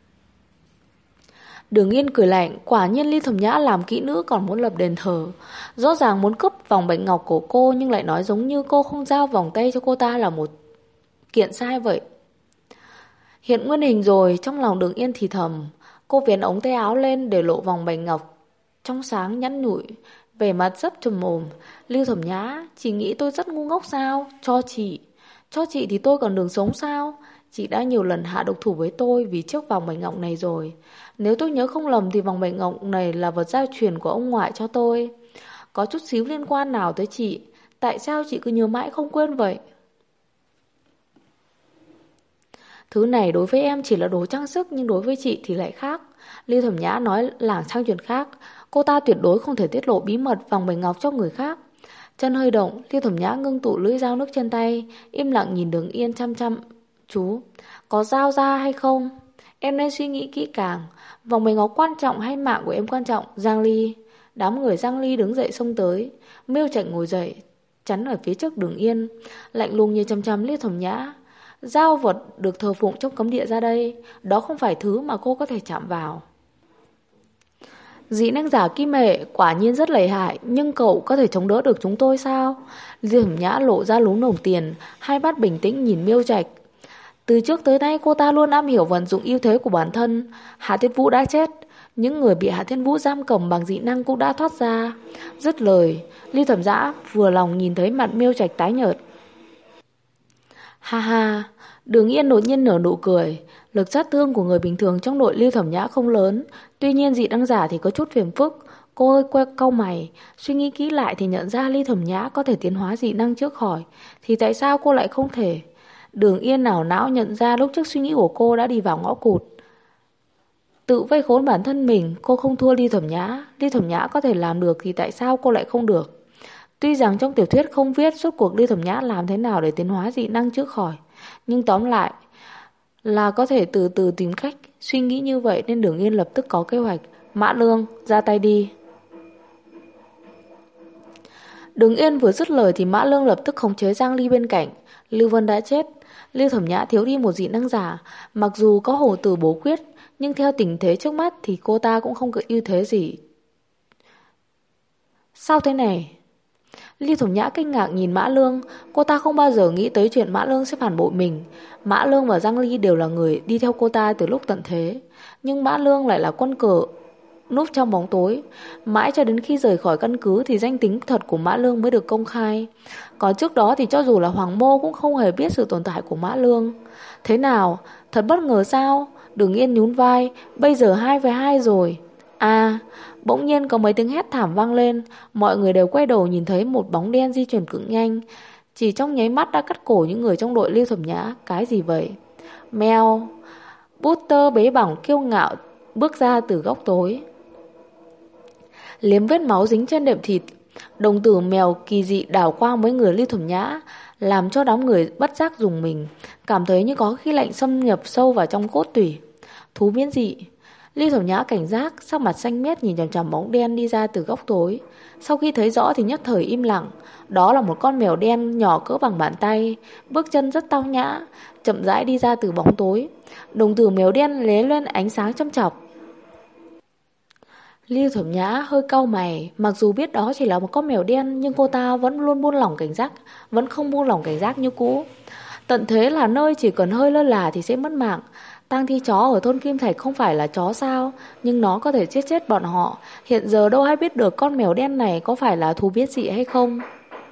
Đường Yên cười lạnh, quả nhiên Ly Thẩm Nhã làm kỹ nữ còn muốn lập đền thờ. Rõ ràng muốn cướp vòng bạch ngọc của cô nhưng lại nói giống như cô không giao vòng tay cho cô ta là một kiện sai vậy. Hiện nguyên hình rồi, trong lòng Đường Yên thì thầm. Cô vén ống tay áo lên để lộ vòng bạch ngọc trong sáng nhẵn nhụi, vẻ mặt rất trầm mồm. Ly Thẩm Nhã, chị nghĩ tôi rất ngu ngốc sao? Cho chị thì tôi còn đường sống sao? Chị đã nhiều lần hạ độc thủ với tôi vì chiếc vòng bạch ngọc này rồi. Nếu tôi nhớ không lầm thì vòng bạch ngọc này là vật gia truyền của ông ngoại cho tôi. Có chút xíu liên quan nào tới chị? Tại sao chị cứ nhớ mãi không quên vậy? Thứ này đối với em chỉ là đồ trang sức, nhưng đối với chị thì lại khác. Lưu Thẩm Nhã nói lảng sang chuyện khác. Cô ta tuyệt đối không thể tiết lộ bí mật vòng bạch ngọc cho người khác. Chân hơi động, Lưu Thẩm Nhã ngưng tụ lưỡi dao nước trên tay, im lặng nhìn Đường Yên chăm chăm. Chú, có dao ra hay không? Em nên suy nghĩ kỹ càng. Vòng bạch ngọc quan trọng hay mạng của em quan trọng? Giang Ly. Đám người Giang Ly đứng dậy xông tới. Miêu Trạch ngồi dậy, chắn ở phía trước Đường Yên, lạnh lùng như chăm chăm Lưu Thẩm Nhã. Giao vật được thờ phụng trong cấm địa ra đây, đó không phải thứ mà cô có thể chạm vào. Dị năng giả Kim Hệ quả nhiên rất lợi hại, nhưng cậu có thể chống đỡ được chúng tôi sao? Lưu Thẩm Nhã lộ ra lúm đồng tiền, hai mắt bình tĩnh nhìn Miêu Trạch. Từ trước tới nay cô ta luôn am hiểu vận dụng ưu thế của bản thân. Hạ Thiên Vũ đã chết, những người bị Hạ Thiên Vũ giam cầm bằng dị năng cũng đã thoát ra. Dứt lời, Lưu Thẩm Nhã vừa lòng nhìn thấy mặt Miêu Trạch tái nhợt. Ha ha, Đường Yên đột nhiên nở nụ cười. Lực sát thương của người bình thường trong đội Lưu Thẩm Nhã không lớn, tuy nhiên dị năng giả thì có chút phiền phức. Cô hơi cau mày, suy nghĩ kỹ lại thì nhận ra Lưu Thẩm Nhã có thể tiến hóa dị năng trước khỏi, thì tại sao cô lại không thể? Đường Yên ảo não nhận ra lúc trước suy nghĩ của cô đã đi vào ngõ cụt. Tự vây khốn bản thân mình, cô không thua Lưu Thẩm Nhã. Lưu Thẩm Nhã có thể làm được thì tại sao cô lại không được? Tuy rằng trong tiểu thuyết không viết suốt cuộc Lưu Thẩm Nhã làm thế nào để tiến hóa dị năng trước khỏi, nhưng tóm lại là có thể từ từ tìm cách. Suy nghĩ như vậy nên Đường Yên lập tức có kế hoạch. Mã Lương, ra tay đi. Đường Yên vừa dứt lời thì Mã Lương lập tức khống chế Giang Ly bên cạnh. Lưu Vân đã chết, Lưu Thẩm Nhã thiếu đi một dị năng giả. Mặc dù có hổ tử bố quyết, nhưng theo tình thế trước mắt thì cô ta cũng không có ưu thế gì. Sao thế này? Lưu Thẩm Nhã kinh ngạc nhìn Mã Lương. Cô ta không bao giờ nghĩ tới chuyện Mã Lương sẽ phản bội mình. Mã Lương và Giang Ly đều là người đi theo cô ta từ lúc tận thế, nhưng Mã Lương lại là quân cờ núp trong bóng tối. Mãi cho đến khi rời khỏi căn cứ thì danh tính thật của Mã Lương mới được công khai. Còn trước đó thì cho dù là Hoàng Mô cũng không hề biết sự tồn tại của Mã Lương. Thế nào? Thật bất ngờ sao? Đường Yên nhún vai. Bây giờ 2-2 rồi. À, bỗng nhiên có mấy tiếng hét thảm vang lên. Mọi người đều quay đầu nhìn thấy một bóng đen di chuyển cực nhanh. Chỉ trong nháy mắt đã cắt cổ những người trong đội Lưu Thẩm Nhã. Cái gì vậy? Mèo. Butter bế bỏng kiêu ngạo bước ra từ góc tối, liếm vết máu dính trên đệm thịt. Đồng tử mèo kỳ dị đảo qua mấy người Lưu Thẩm Nhã, làm cho đám người bất giác rùng mình, cảm thấy như có khí lạnh xâm nhập sâu vào trong cốt tủy. Thú biến dị. Lưu Thẩm Nhã cảnh giác, sắc mặt xanh mét nhìn chằm chằm bóng đen đi ra từ góc tối. Sau khi thấy rõ thì nhất thời im lặng. Đó là một con mèo đen nhỏ cỡ bằng bàn tay, bước chân rất tao nhã, chậm rãi đi ra từ bóng tối. Đồng tử mèo đen lóe lên ánh sáng châm chọc. Lưu Thẩm Nhã hơi cau mày, mặc dù biết đó chỉ là một con mèo đen nhưng cô ta vẫn luôn buông lỏng cảnh giác, vẫn không buông lỏng cảnh giác như cũ. Tận thế là nơi chỉ cần hơi lơ là thì sẽ mất mạng. Tang thi chó ở thôn Kim Thạch không phải là chó sao, nhưng nó có thể giết chết bọn họ. Hiện giờ đâu ai biết được con mèo đen này có phải là thú biến dị hay không.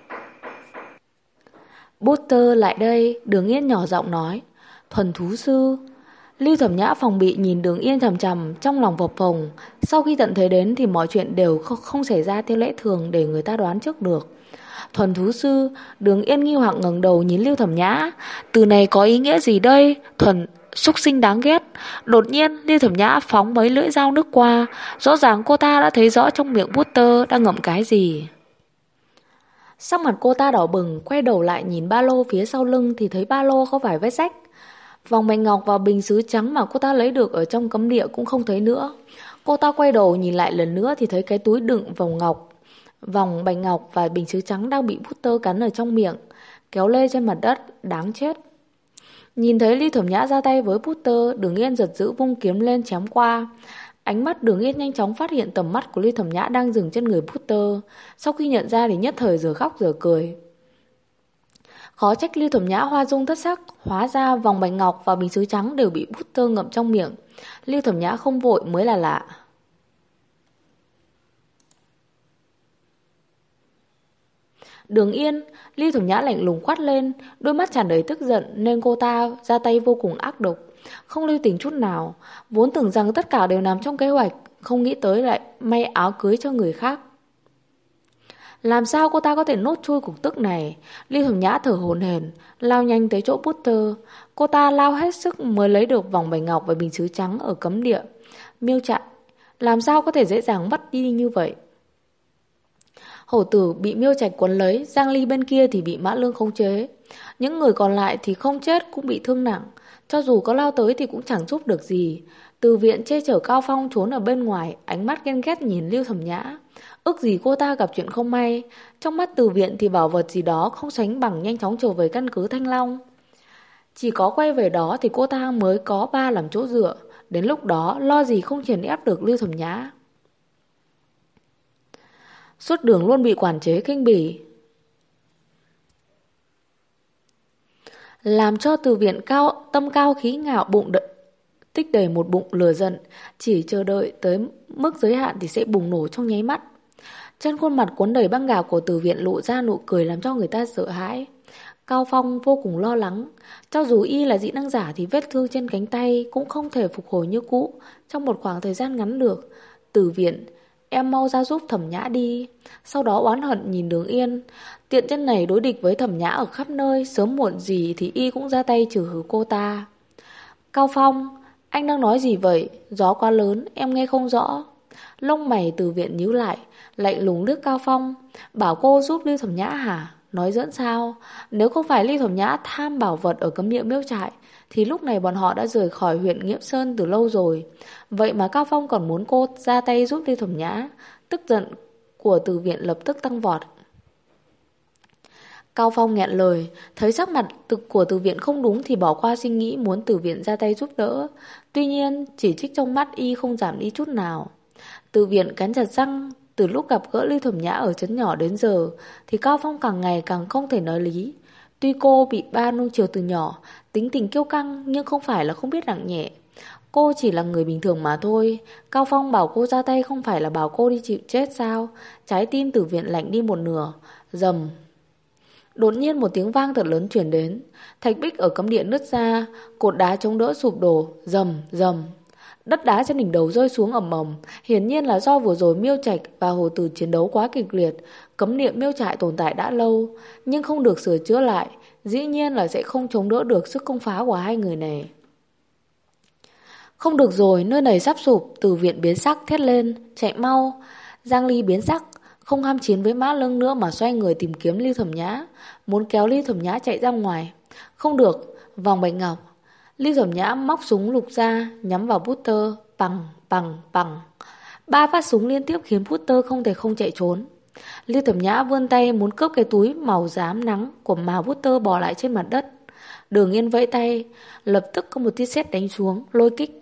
Butter lại đây, Đường Yên nhỏ giọng nói. Thuần thú sư. Lưu Thẩm Nhã phòng bị nhìn Đường Yên chằm chằm, trong lòng phập phồng. Sau khi tận thế đến thì mọi chuyện đều không xảy ra theo lẽ thường để người ta đoán trước được. Thuần thú sư. Đường Yên nghi hoặc ngẩng đầu nhìn Lưu Thẩm Nhã. Từ này có ý nghĩa gì đây? Thuần súc sinh đáng ghét. Đột nhiên Lưu Thẩm Nhã phóng mấy lưỡi dao nước qua. Rõ ràng cô ta đã thấy rõ trong miệng Butter đang ngậm cái gì. Sắc mặt cô ta đỏ bừng, quay đầu lại nhìn ba lô phía sau lưng thì thấy ba lô có vài vết rách. Vòng bạch ngọc và bình sứ trắng mà cô ta lấy được ở trong cấm địa cũng không thấy nữa. Cô ta quay đầu nhìn lại lần nữa thì thấy cái túi đựng vòng bạch ngọc và bình sứ trắng đang bị Butter cắn ở trong miệng, kéo lê trên mặt đất, đáng chết. Nhìn thấy Ly Thẩm Nhã ra tay với Butter, Đường Yên giật dữ vung kiếm lên chém qua. Ánh mắt Đường Yên nhanh chóng phát hiện tầm mắt của Ly Thẩm Nhã đang dừng trên người Butter. Sau khi nhận ra thì nhất thời giờ khóc giờ cười. Khó trách Lưu Thẩm Nhã hoa dung thất sắc, hóa ra vòng bạch ngọc và bình sứ trắng đều bị Butter ngậm trong miệng. Lưu Thẩm Nhã không vội mới là lạ. Đường Yên, Lưu Thẩm Nhã lạnh lùng quát lên, đôi mắt tràn đầy tức giận nên cô ta ra tay vô cùng ác độc, không lưu tình chút nào. Vốn tưởng rằng tất cả đều nằm trong kế hoạch, không nghĩ tới lại may áo cưới cho người khác. Làm sao cô ta có thể nốt chui cục tức này? Lưu Thẩm Nhã thở hổn hển, lao nhanh tới chỗ Butter. Cô ta lao hết sức mới lấy được vòng bạch ngọc và bình sứ trắng ở cấm địa. Miêu Trại, làm sao có thể dễ dàng bắt đi như vậy? Hổ tử bị Miêu Trạch quấn lấy, Giang Ly bên kia thì bị Mã Lương khống chế. Những người còn lại thì không chết cũng bị thương nặng. Cho dù có lao tới thì cũng chẳng giúp được gì. Từ viện che chở Cao Phong trốn ở bên ngoài, ánh mắt ghen ghét nhìn Lưu Thẩm Nhã. Ước gì cô ta gặp chuyện không may. Trong mắt từ viện thì bảo vật gì đó không sánh bằng nhanh chóng trở về căn cứ Thanh Long. Chỉ có quay về đó thì cô ta mới có ba làm chỗ dựa. Đến lúc đó lo gì không chèn ép được Lưu Thẩm Nhã. Suốt đường luôn bị quản chế kinh bỉ, làm cho từ viện tâm cao khí ngạo tích đầy một bụng lửa giận, chỉ chờ đợi tới mức giới hạn thì sẽ bùng nổ trong nháy mắt. Trên khuôn mặt cuốn đầy băng gạc của từ viện lộ ra nụ cười làm cho người ta sợ hãi. Cao Phong vô cùng lo lắng, cho dù y là dị năng giả thì vết thương trên cánh tay cũng không thể phục hồi như cũ trong một khoảng thời gian ngắn được. Từ viện, em mau ra giúp Thẩm Nhã đi. Sau đó oán hận nhìn Đường Yên. Tiện chân này đối địch với Thẩm Nhã ở khắp nơi, sớm muộn gì thì y cũng ra tay trừ khử cô ta. Cao Phong, anh đang nói gì vậy? Gió quá lớn, em nghe không rõ. Lông mày từ viện nhíu lại, lạnh lùng liếc Cao Phong. Bảo cô giúp Lưu Thẩm Nhã hả? Nói giỡn sao? Nếu không phải Lưu Thẩm Nhã tham bảo vật ở cấm địa Miêu Trại thì lúc này bọn họ đã rời khỏi huyện Nghiễm Sơn từ lâu rồi. Vậy mà Cao Phong còn muốn cô ra tay giúp Lưu Thẩm Nhã. Tức giận của từ viện lập tức tăng vọt. Cao Phong nghẹn lời, thấy sắc mặt của Từ Viện không đúng thì bỏ qua suy nghĩ muốn Từ Viện ra tay giúp đỡ. Tuy nhiên, chỉ trích trong mắt y không giảm đi chút nào. Từ Viện cắn chặt răng, từ lúc gặp gỡ Lưu Thẩm Nhã ở trấn nhỏ đến giờ thì Cao Phong càng ngày càng không thể nói lý. Tuy cô bị ba nuông chiều từ nhỏ, tính tình kiêu căng nhưng không phải là không biết nặng nhẹ. Cô chỉ là người bình thường mà thôi. Cao Phong bảo cô ra tay không phải là bảo cô đi chịu chết sao? Trái tim Từ Viện lạnh đi một nửa. Rầm. Đột nhiên một tiếng vang thật lớn truyền đến. Thạch bích ở cấm điện nứt ra, cột đá chống đỡ sụp đổ. Rầm rầm. Đất đá trên đỉnh đầu rơi xuống ầm ầm. Hiển nhiên là do vừa rồi Miêu Trạch và Hồ Tử chiến đấu quá kịch liệt. Cấm điện Miêu Trại tồn tại đã lâu, nhưng không được sửa chữa lại. Dĩ nhiên là sẽ không chống đỡ được sức công phá của hai người này. Không được rồi, nơi này sắp sụp. Từ Viện biến sắc thét lên, chạy mau. Giang Ly biến sắc, không ham chiến với Mã Lương nữa mà xoay người tìm kiếm Lưu Thẩm Nhã, muốn kéo Lưu Thẩm Nhã chạy ra ngoài. Không được, vòng bạch ngọc. Lưu Thẩm Nhã móc súng lục ra, nhắm vào Butter, bằng, bằng, bằng. 3 phát súng liên tiếp khiến Butter không thể không chạy trốn. Lưu Thẩm Nhã vươn tay muốn cướp cái túi màu xám nắng của mà Butter bỏ lại trên mặt đất. Đường Yên vẫy tay, lập tức có một tia sét đánh xuống, lôi kích.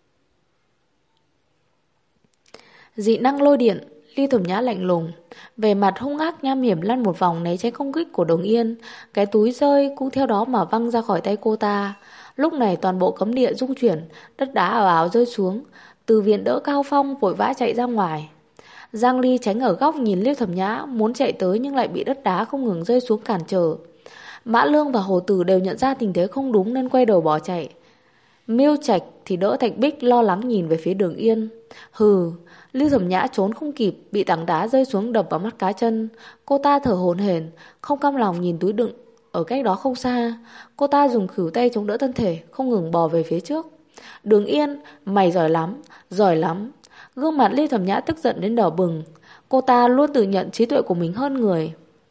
Dị năng lôi điện. Lưu Thẩm Nhã lạnh lùng, về mặt hung ác nham hiểm lăn một vòng né tránh công kích của Đường Yên. Cái túi rơi cũng theo đó mà văng ra khỏi tay cô ta. Lúc này toàn bộ cấm địa rung chuyển, đất đá ào ào rơi xuống. Từ Viện đỡ Cao Phong vội vã chạy ra ngoài. Giang Ly tránh ở góc nhìn Lưu Thẩm Nhã, muốn chạy tới nhưng lại bị đất đá không ngừng rơi xuống cản trở. Mã Lương và Hồ Tử đều nhận ra tình thế không đúng nên quay đầu bỏ chạy. Miêu Trạch thì đỡ Thạch Bích lo lắng nhìn về phía Đường Yên. Hừ. Lưu Thẩm Nhã trốn không kịp, bị tảng đá rơi xuống đập vào mắt cá chân. Cô ta thở hổn hển, không cam lòng nhìn túi đựng ở cách đó không xa. Cô ta dùng khuỷu tay chống đỡ thân thể, không ngừng bò về phía trước. Đường Yên, mày giỏi lắm, giỏi lắm. Gương mặt Lưu Thẩm Nhã tức giận đến đỏ bừng. Cô ta luôn tự nhận trí tuệ của mình hơn người.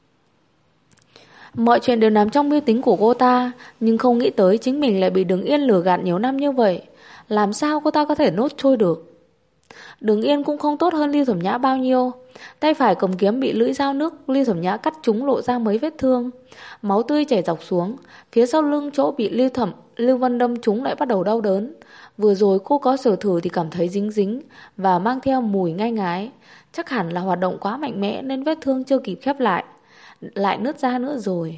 Mọi chuyện đều nằm trong mưu tính của cô ta, nhưng không nghĩ tới chính mình lại bị Đường Yên lừa gạt nhiều năm như vậy. Làm sao cô ta có thể nốt trôi được? Đường Yên cũng không tốt hơn Lưu Thẩm Nhã bao nhiêu. Tay phải cầm kiếm bị lưỡi dao nước Lưu Thẩm Nhã cắt trúng, lộ ra mấy vết thương. Máu tươi chảy dọc xuống. Phía sau lưng chỗ bị Lưu Văn đâm trúng lại bắt đầu đau đớn. Vừa rồi cô có sờ thử thì cảm thấy dính dính và mang theo mùi ngai ngái. Chắc hẳn là hoạt động quá mạnh mẽ nên vết thương chưa kịp khép lại nứt ra nữa rồi.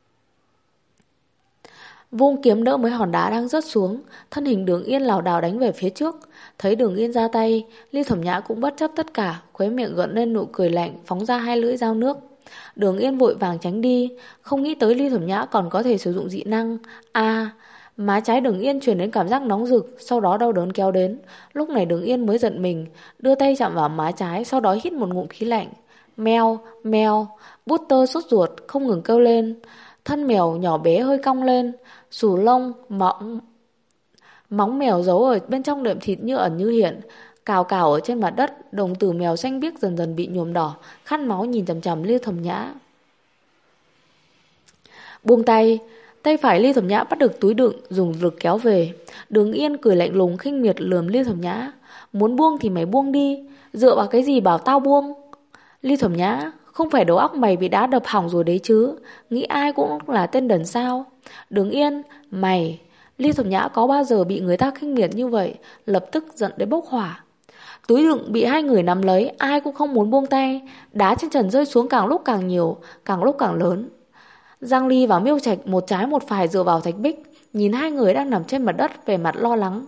Vung kiếm đỡ mấy hòn đá đang rớt xuống. Thân hình Đường Yên lảo đảo đánh về phía trước. Thấy Đường Yên ra tay, Lưu Thẩm Nhã cũng bất chấp tất cả, khóe miệng gợn lên nụ cười lạnh, phóng ra 2 lưỡi dao nước. Đường Yên vội vàng tránh đi, không nghĩ tới Lưu Thẩm Nhã còn có thể sử dụng dị năng. Má trái Đường Yên truyền đến cảm giác nóng rực, sau đó đau đớn kéo đến. Lúc này Đường Yên mới giận mình, đưa tay chạm vào má trái, sau đó hít một ngụm khí lạnh. Meo, meo. Butter sốt ruột không ngừng kêu lên. Thân mèo nhỏ bé hơi cong lên, xù lông móng mèo giấu ở bên trong đệm thịt như ẩn như hiện, cào cào ở trên mặt đất. Đồng tử mèo xanh biếc dần dần bị nhuộm đỏ, khát máu nhìn chằm chằm Lưu Thẩm Nhã. Buông tay. Tay phải Lưu Thẩm Nhã bắt được túi đựng, dùng lực kéo về. Đường Yên cười lạnh lùng khinh miệt lườm Lưu Thẩm Nhã. Muốn buông thì mày buông đi, dựa vào cái gì bảo tao buông? Lưu Thẩm Nhã, không phải đầu óc mày bị đá đập hỏng rồi đấy chứ? Nghĩ ai cũng là tên đần sao? Đường Yên, mày... Lưu Thẩm Nhã có bao giờ bị người ta khinh miệt như vậy, lập tức giận đến bốc hỏa. Túi đựng bị 2 người nắm lấy, ai cũng không muốn buông tay. Đá trên trần rơi xuống càng lúc càng nhiều, càng lúc càng lớn. Giang Ly và Miêu Trạch một trái một phải dựa vào Thạch Bích, nhìn 2 người đang nằm trên mặt đất về mặt lo lắng.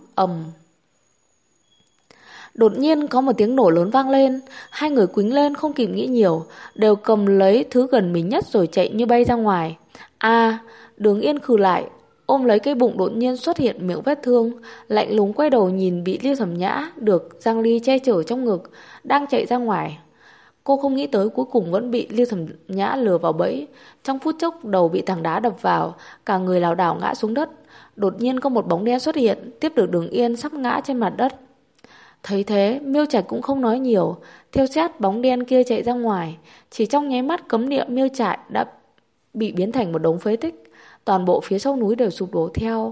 Đột nhiên có một tiếng nổ lớn vang lên. 2 người quýnh lên không kịp nghĩ nhiều, đều cầm lấy thứ gần mình nhất rồi chạy như bay ra ngoài. Đường Yên khừ lại, ôm lấy cái bụng đột nhiên xuất hiện miệng vết thương, lạnh lùng quay đầu nhìn bị Lưu Thẩm Nhã được Giang Ly che chở trong ngực, đang chạy ra ngoài. Cô không nghĩ tới cuối cùng vẫn bị Lưu Thẩm Nhã lừa vào bẫy. Trong phút chốc đầu bị tảng đá đập vào, cả người lảo đảo ngã xuống đất. Đột nhiên có một bóng đen xuất hiện, tiếp được Đường Yên sắp ngã trên mặt đất. Thấy thế, Miêu Trạch cũng không nói nhiều, theo sát bóng đen kia chạy ra ngoài. Chỉ trong nháy mắt cấm địa Miêu Trại đã bị biến thành một đống phế tích. Toàn bộ phía sau núi đều sụp đổ theo.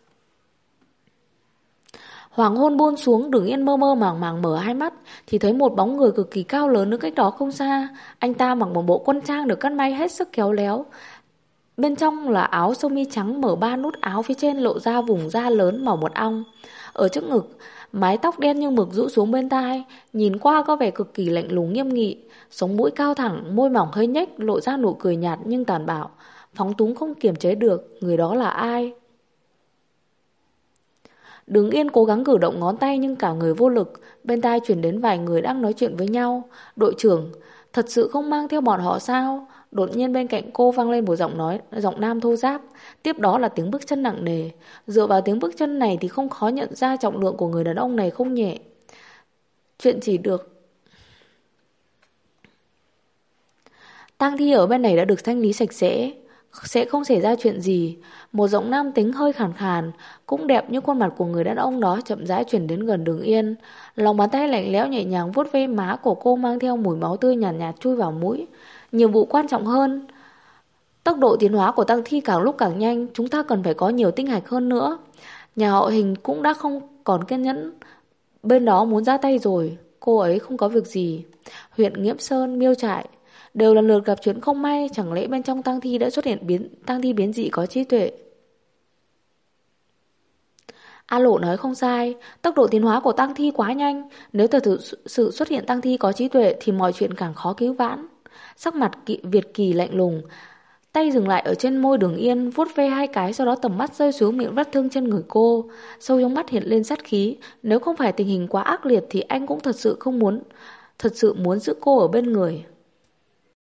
Hoàng hôn buông xuống, Đường Yên mơ mơ màng màng mở 2 mắt thì thấy một bóng người cực kỳ cao lớn ở cách đó không xa. Anh ta mặc một bộ quân trang được cắt may hết sức khéo léo, Bên trong là áo sơ mi trắng mở ba nút áo phía trên lộ ra vùng da lớn màu mật ong. Ở trước ngực, mái tóc đen như mực rũ xuống bên tai, nhìn qua có vẻ cực kỳ lạnh lùng nghiêm nghị, sống mũi cao thẳng, môi mỏng hơi nhếch, lộ ra nụ cười nhạt nhưng tàn bạo, phóng túng không kiềm chế được, người đó là ai? Đứng yên cố gắng cử động ngón tay nhưng cả người vô lực, bên tai truyền đến vài người đang nói chuyện với nhau. Đội trưởng, thật sự không mang theo bọn họ sao? Đột nhiên bên cạnh cô vang lên một giọng nam thô ráp, tiếp đó là tiếng bước chân nặng nề. Dựa vào tiếng bước chân này thì không khó nhận ra trọng lượng của người đàn ông này không nhẹ. Chuyện chỉ được tang thi ở bên này đã được thanh lý sạch sẽ không xảy ra chuyện gì. Một giọng nam tính hơi khàn khàn, cũng đẹp như khuôn mặt của người đàn ông đó chậm rãi chuyển đến gần Đường Yên. Lòng bàn tay lạnh lẽo nhẹ nhàng vuốt ve má của cô mang theo mùi máu tươi nhàn nhạt chui vào mũi. Nhiệm vụ quan trọng hơn. Tốc độ tiến hóa của tang thi càng lúc càng nhanh, chúng ta cần phải có nhiều tinh hạch hơn nữa. Nhà họ Hình cũng đã không còn kiên nhẫn bên đó muốn ra tay rồi. Cô ấy không có việc gì. Huyện Nghiễm Sơn, Miêu Trại đều lần lượt gặp chuyện không may, chẳng lẽ bên trong tang thi đã xuất hiện tang thi biến dị có trí tuệ? A Lộ nói không sai, tốc độ tiến hóa của tang thi quá nhanh, nếu thật sự xuất hiện tang thi có trí tuệ thì mọi chuyện càng khó cứu vãn. Sắc mặt Việt Kỳ lạnh lùng, tay dừng lại ở trên môi Đường Yên, vuốt ve hai cái, sau đó tầm mắt rơi xuống miệng vết thương trên người cô, sâu trong mắt hiện lên sát khí, nếu không phải tình hình quá ác liệt thì anh cũng thật sự muốn giữ cô ở bên người.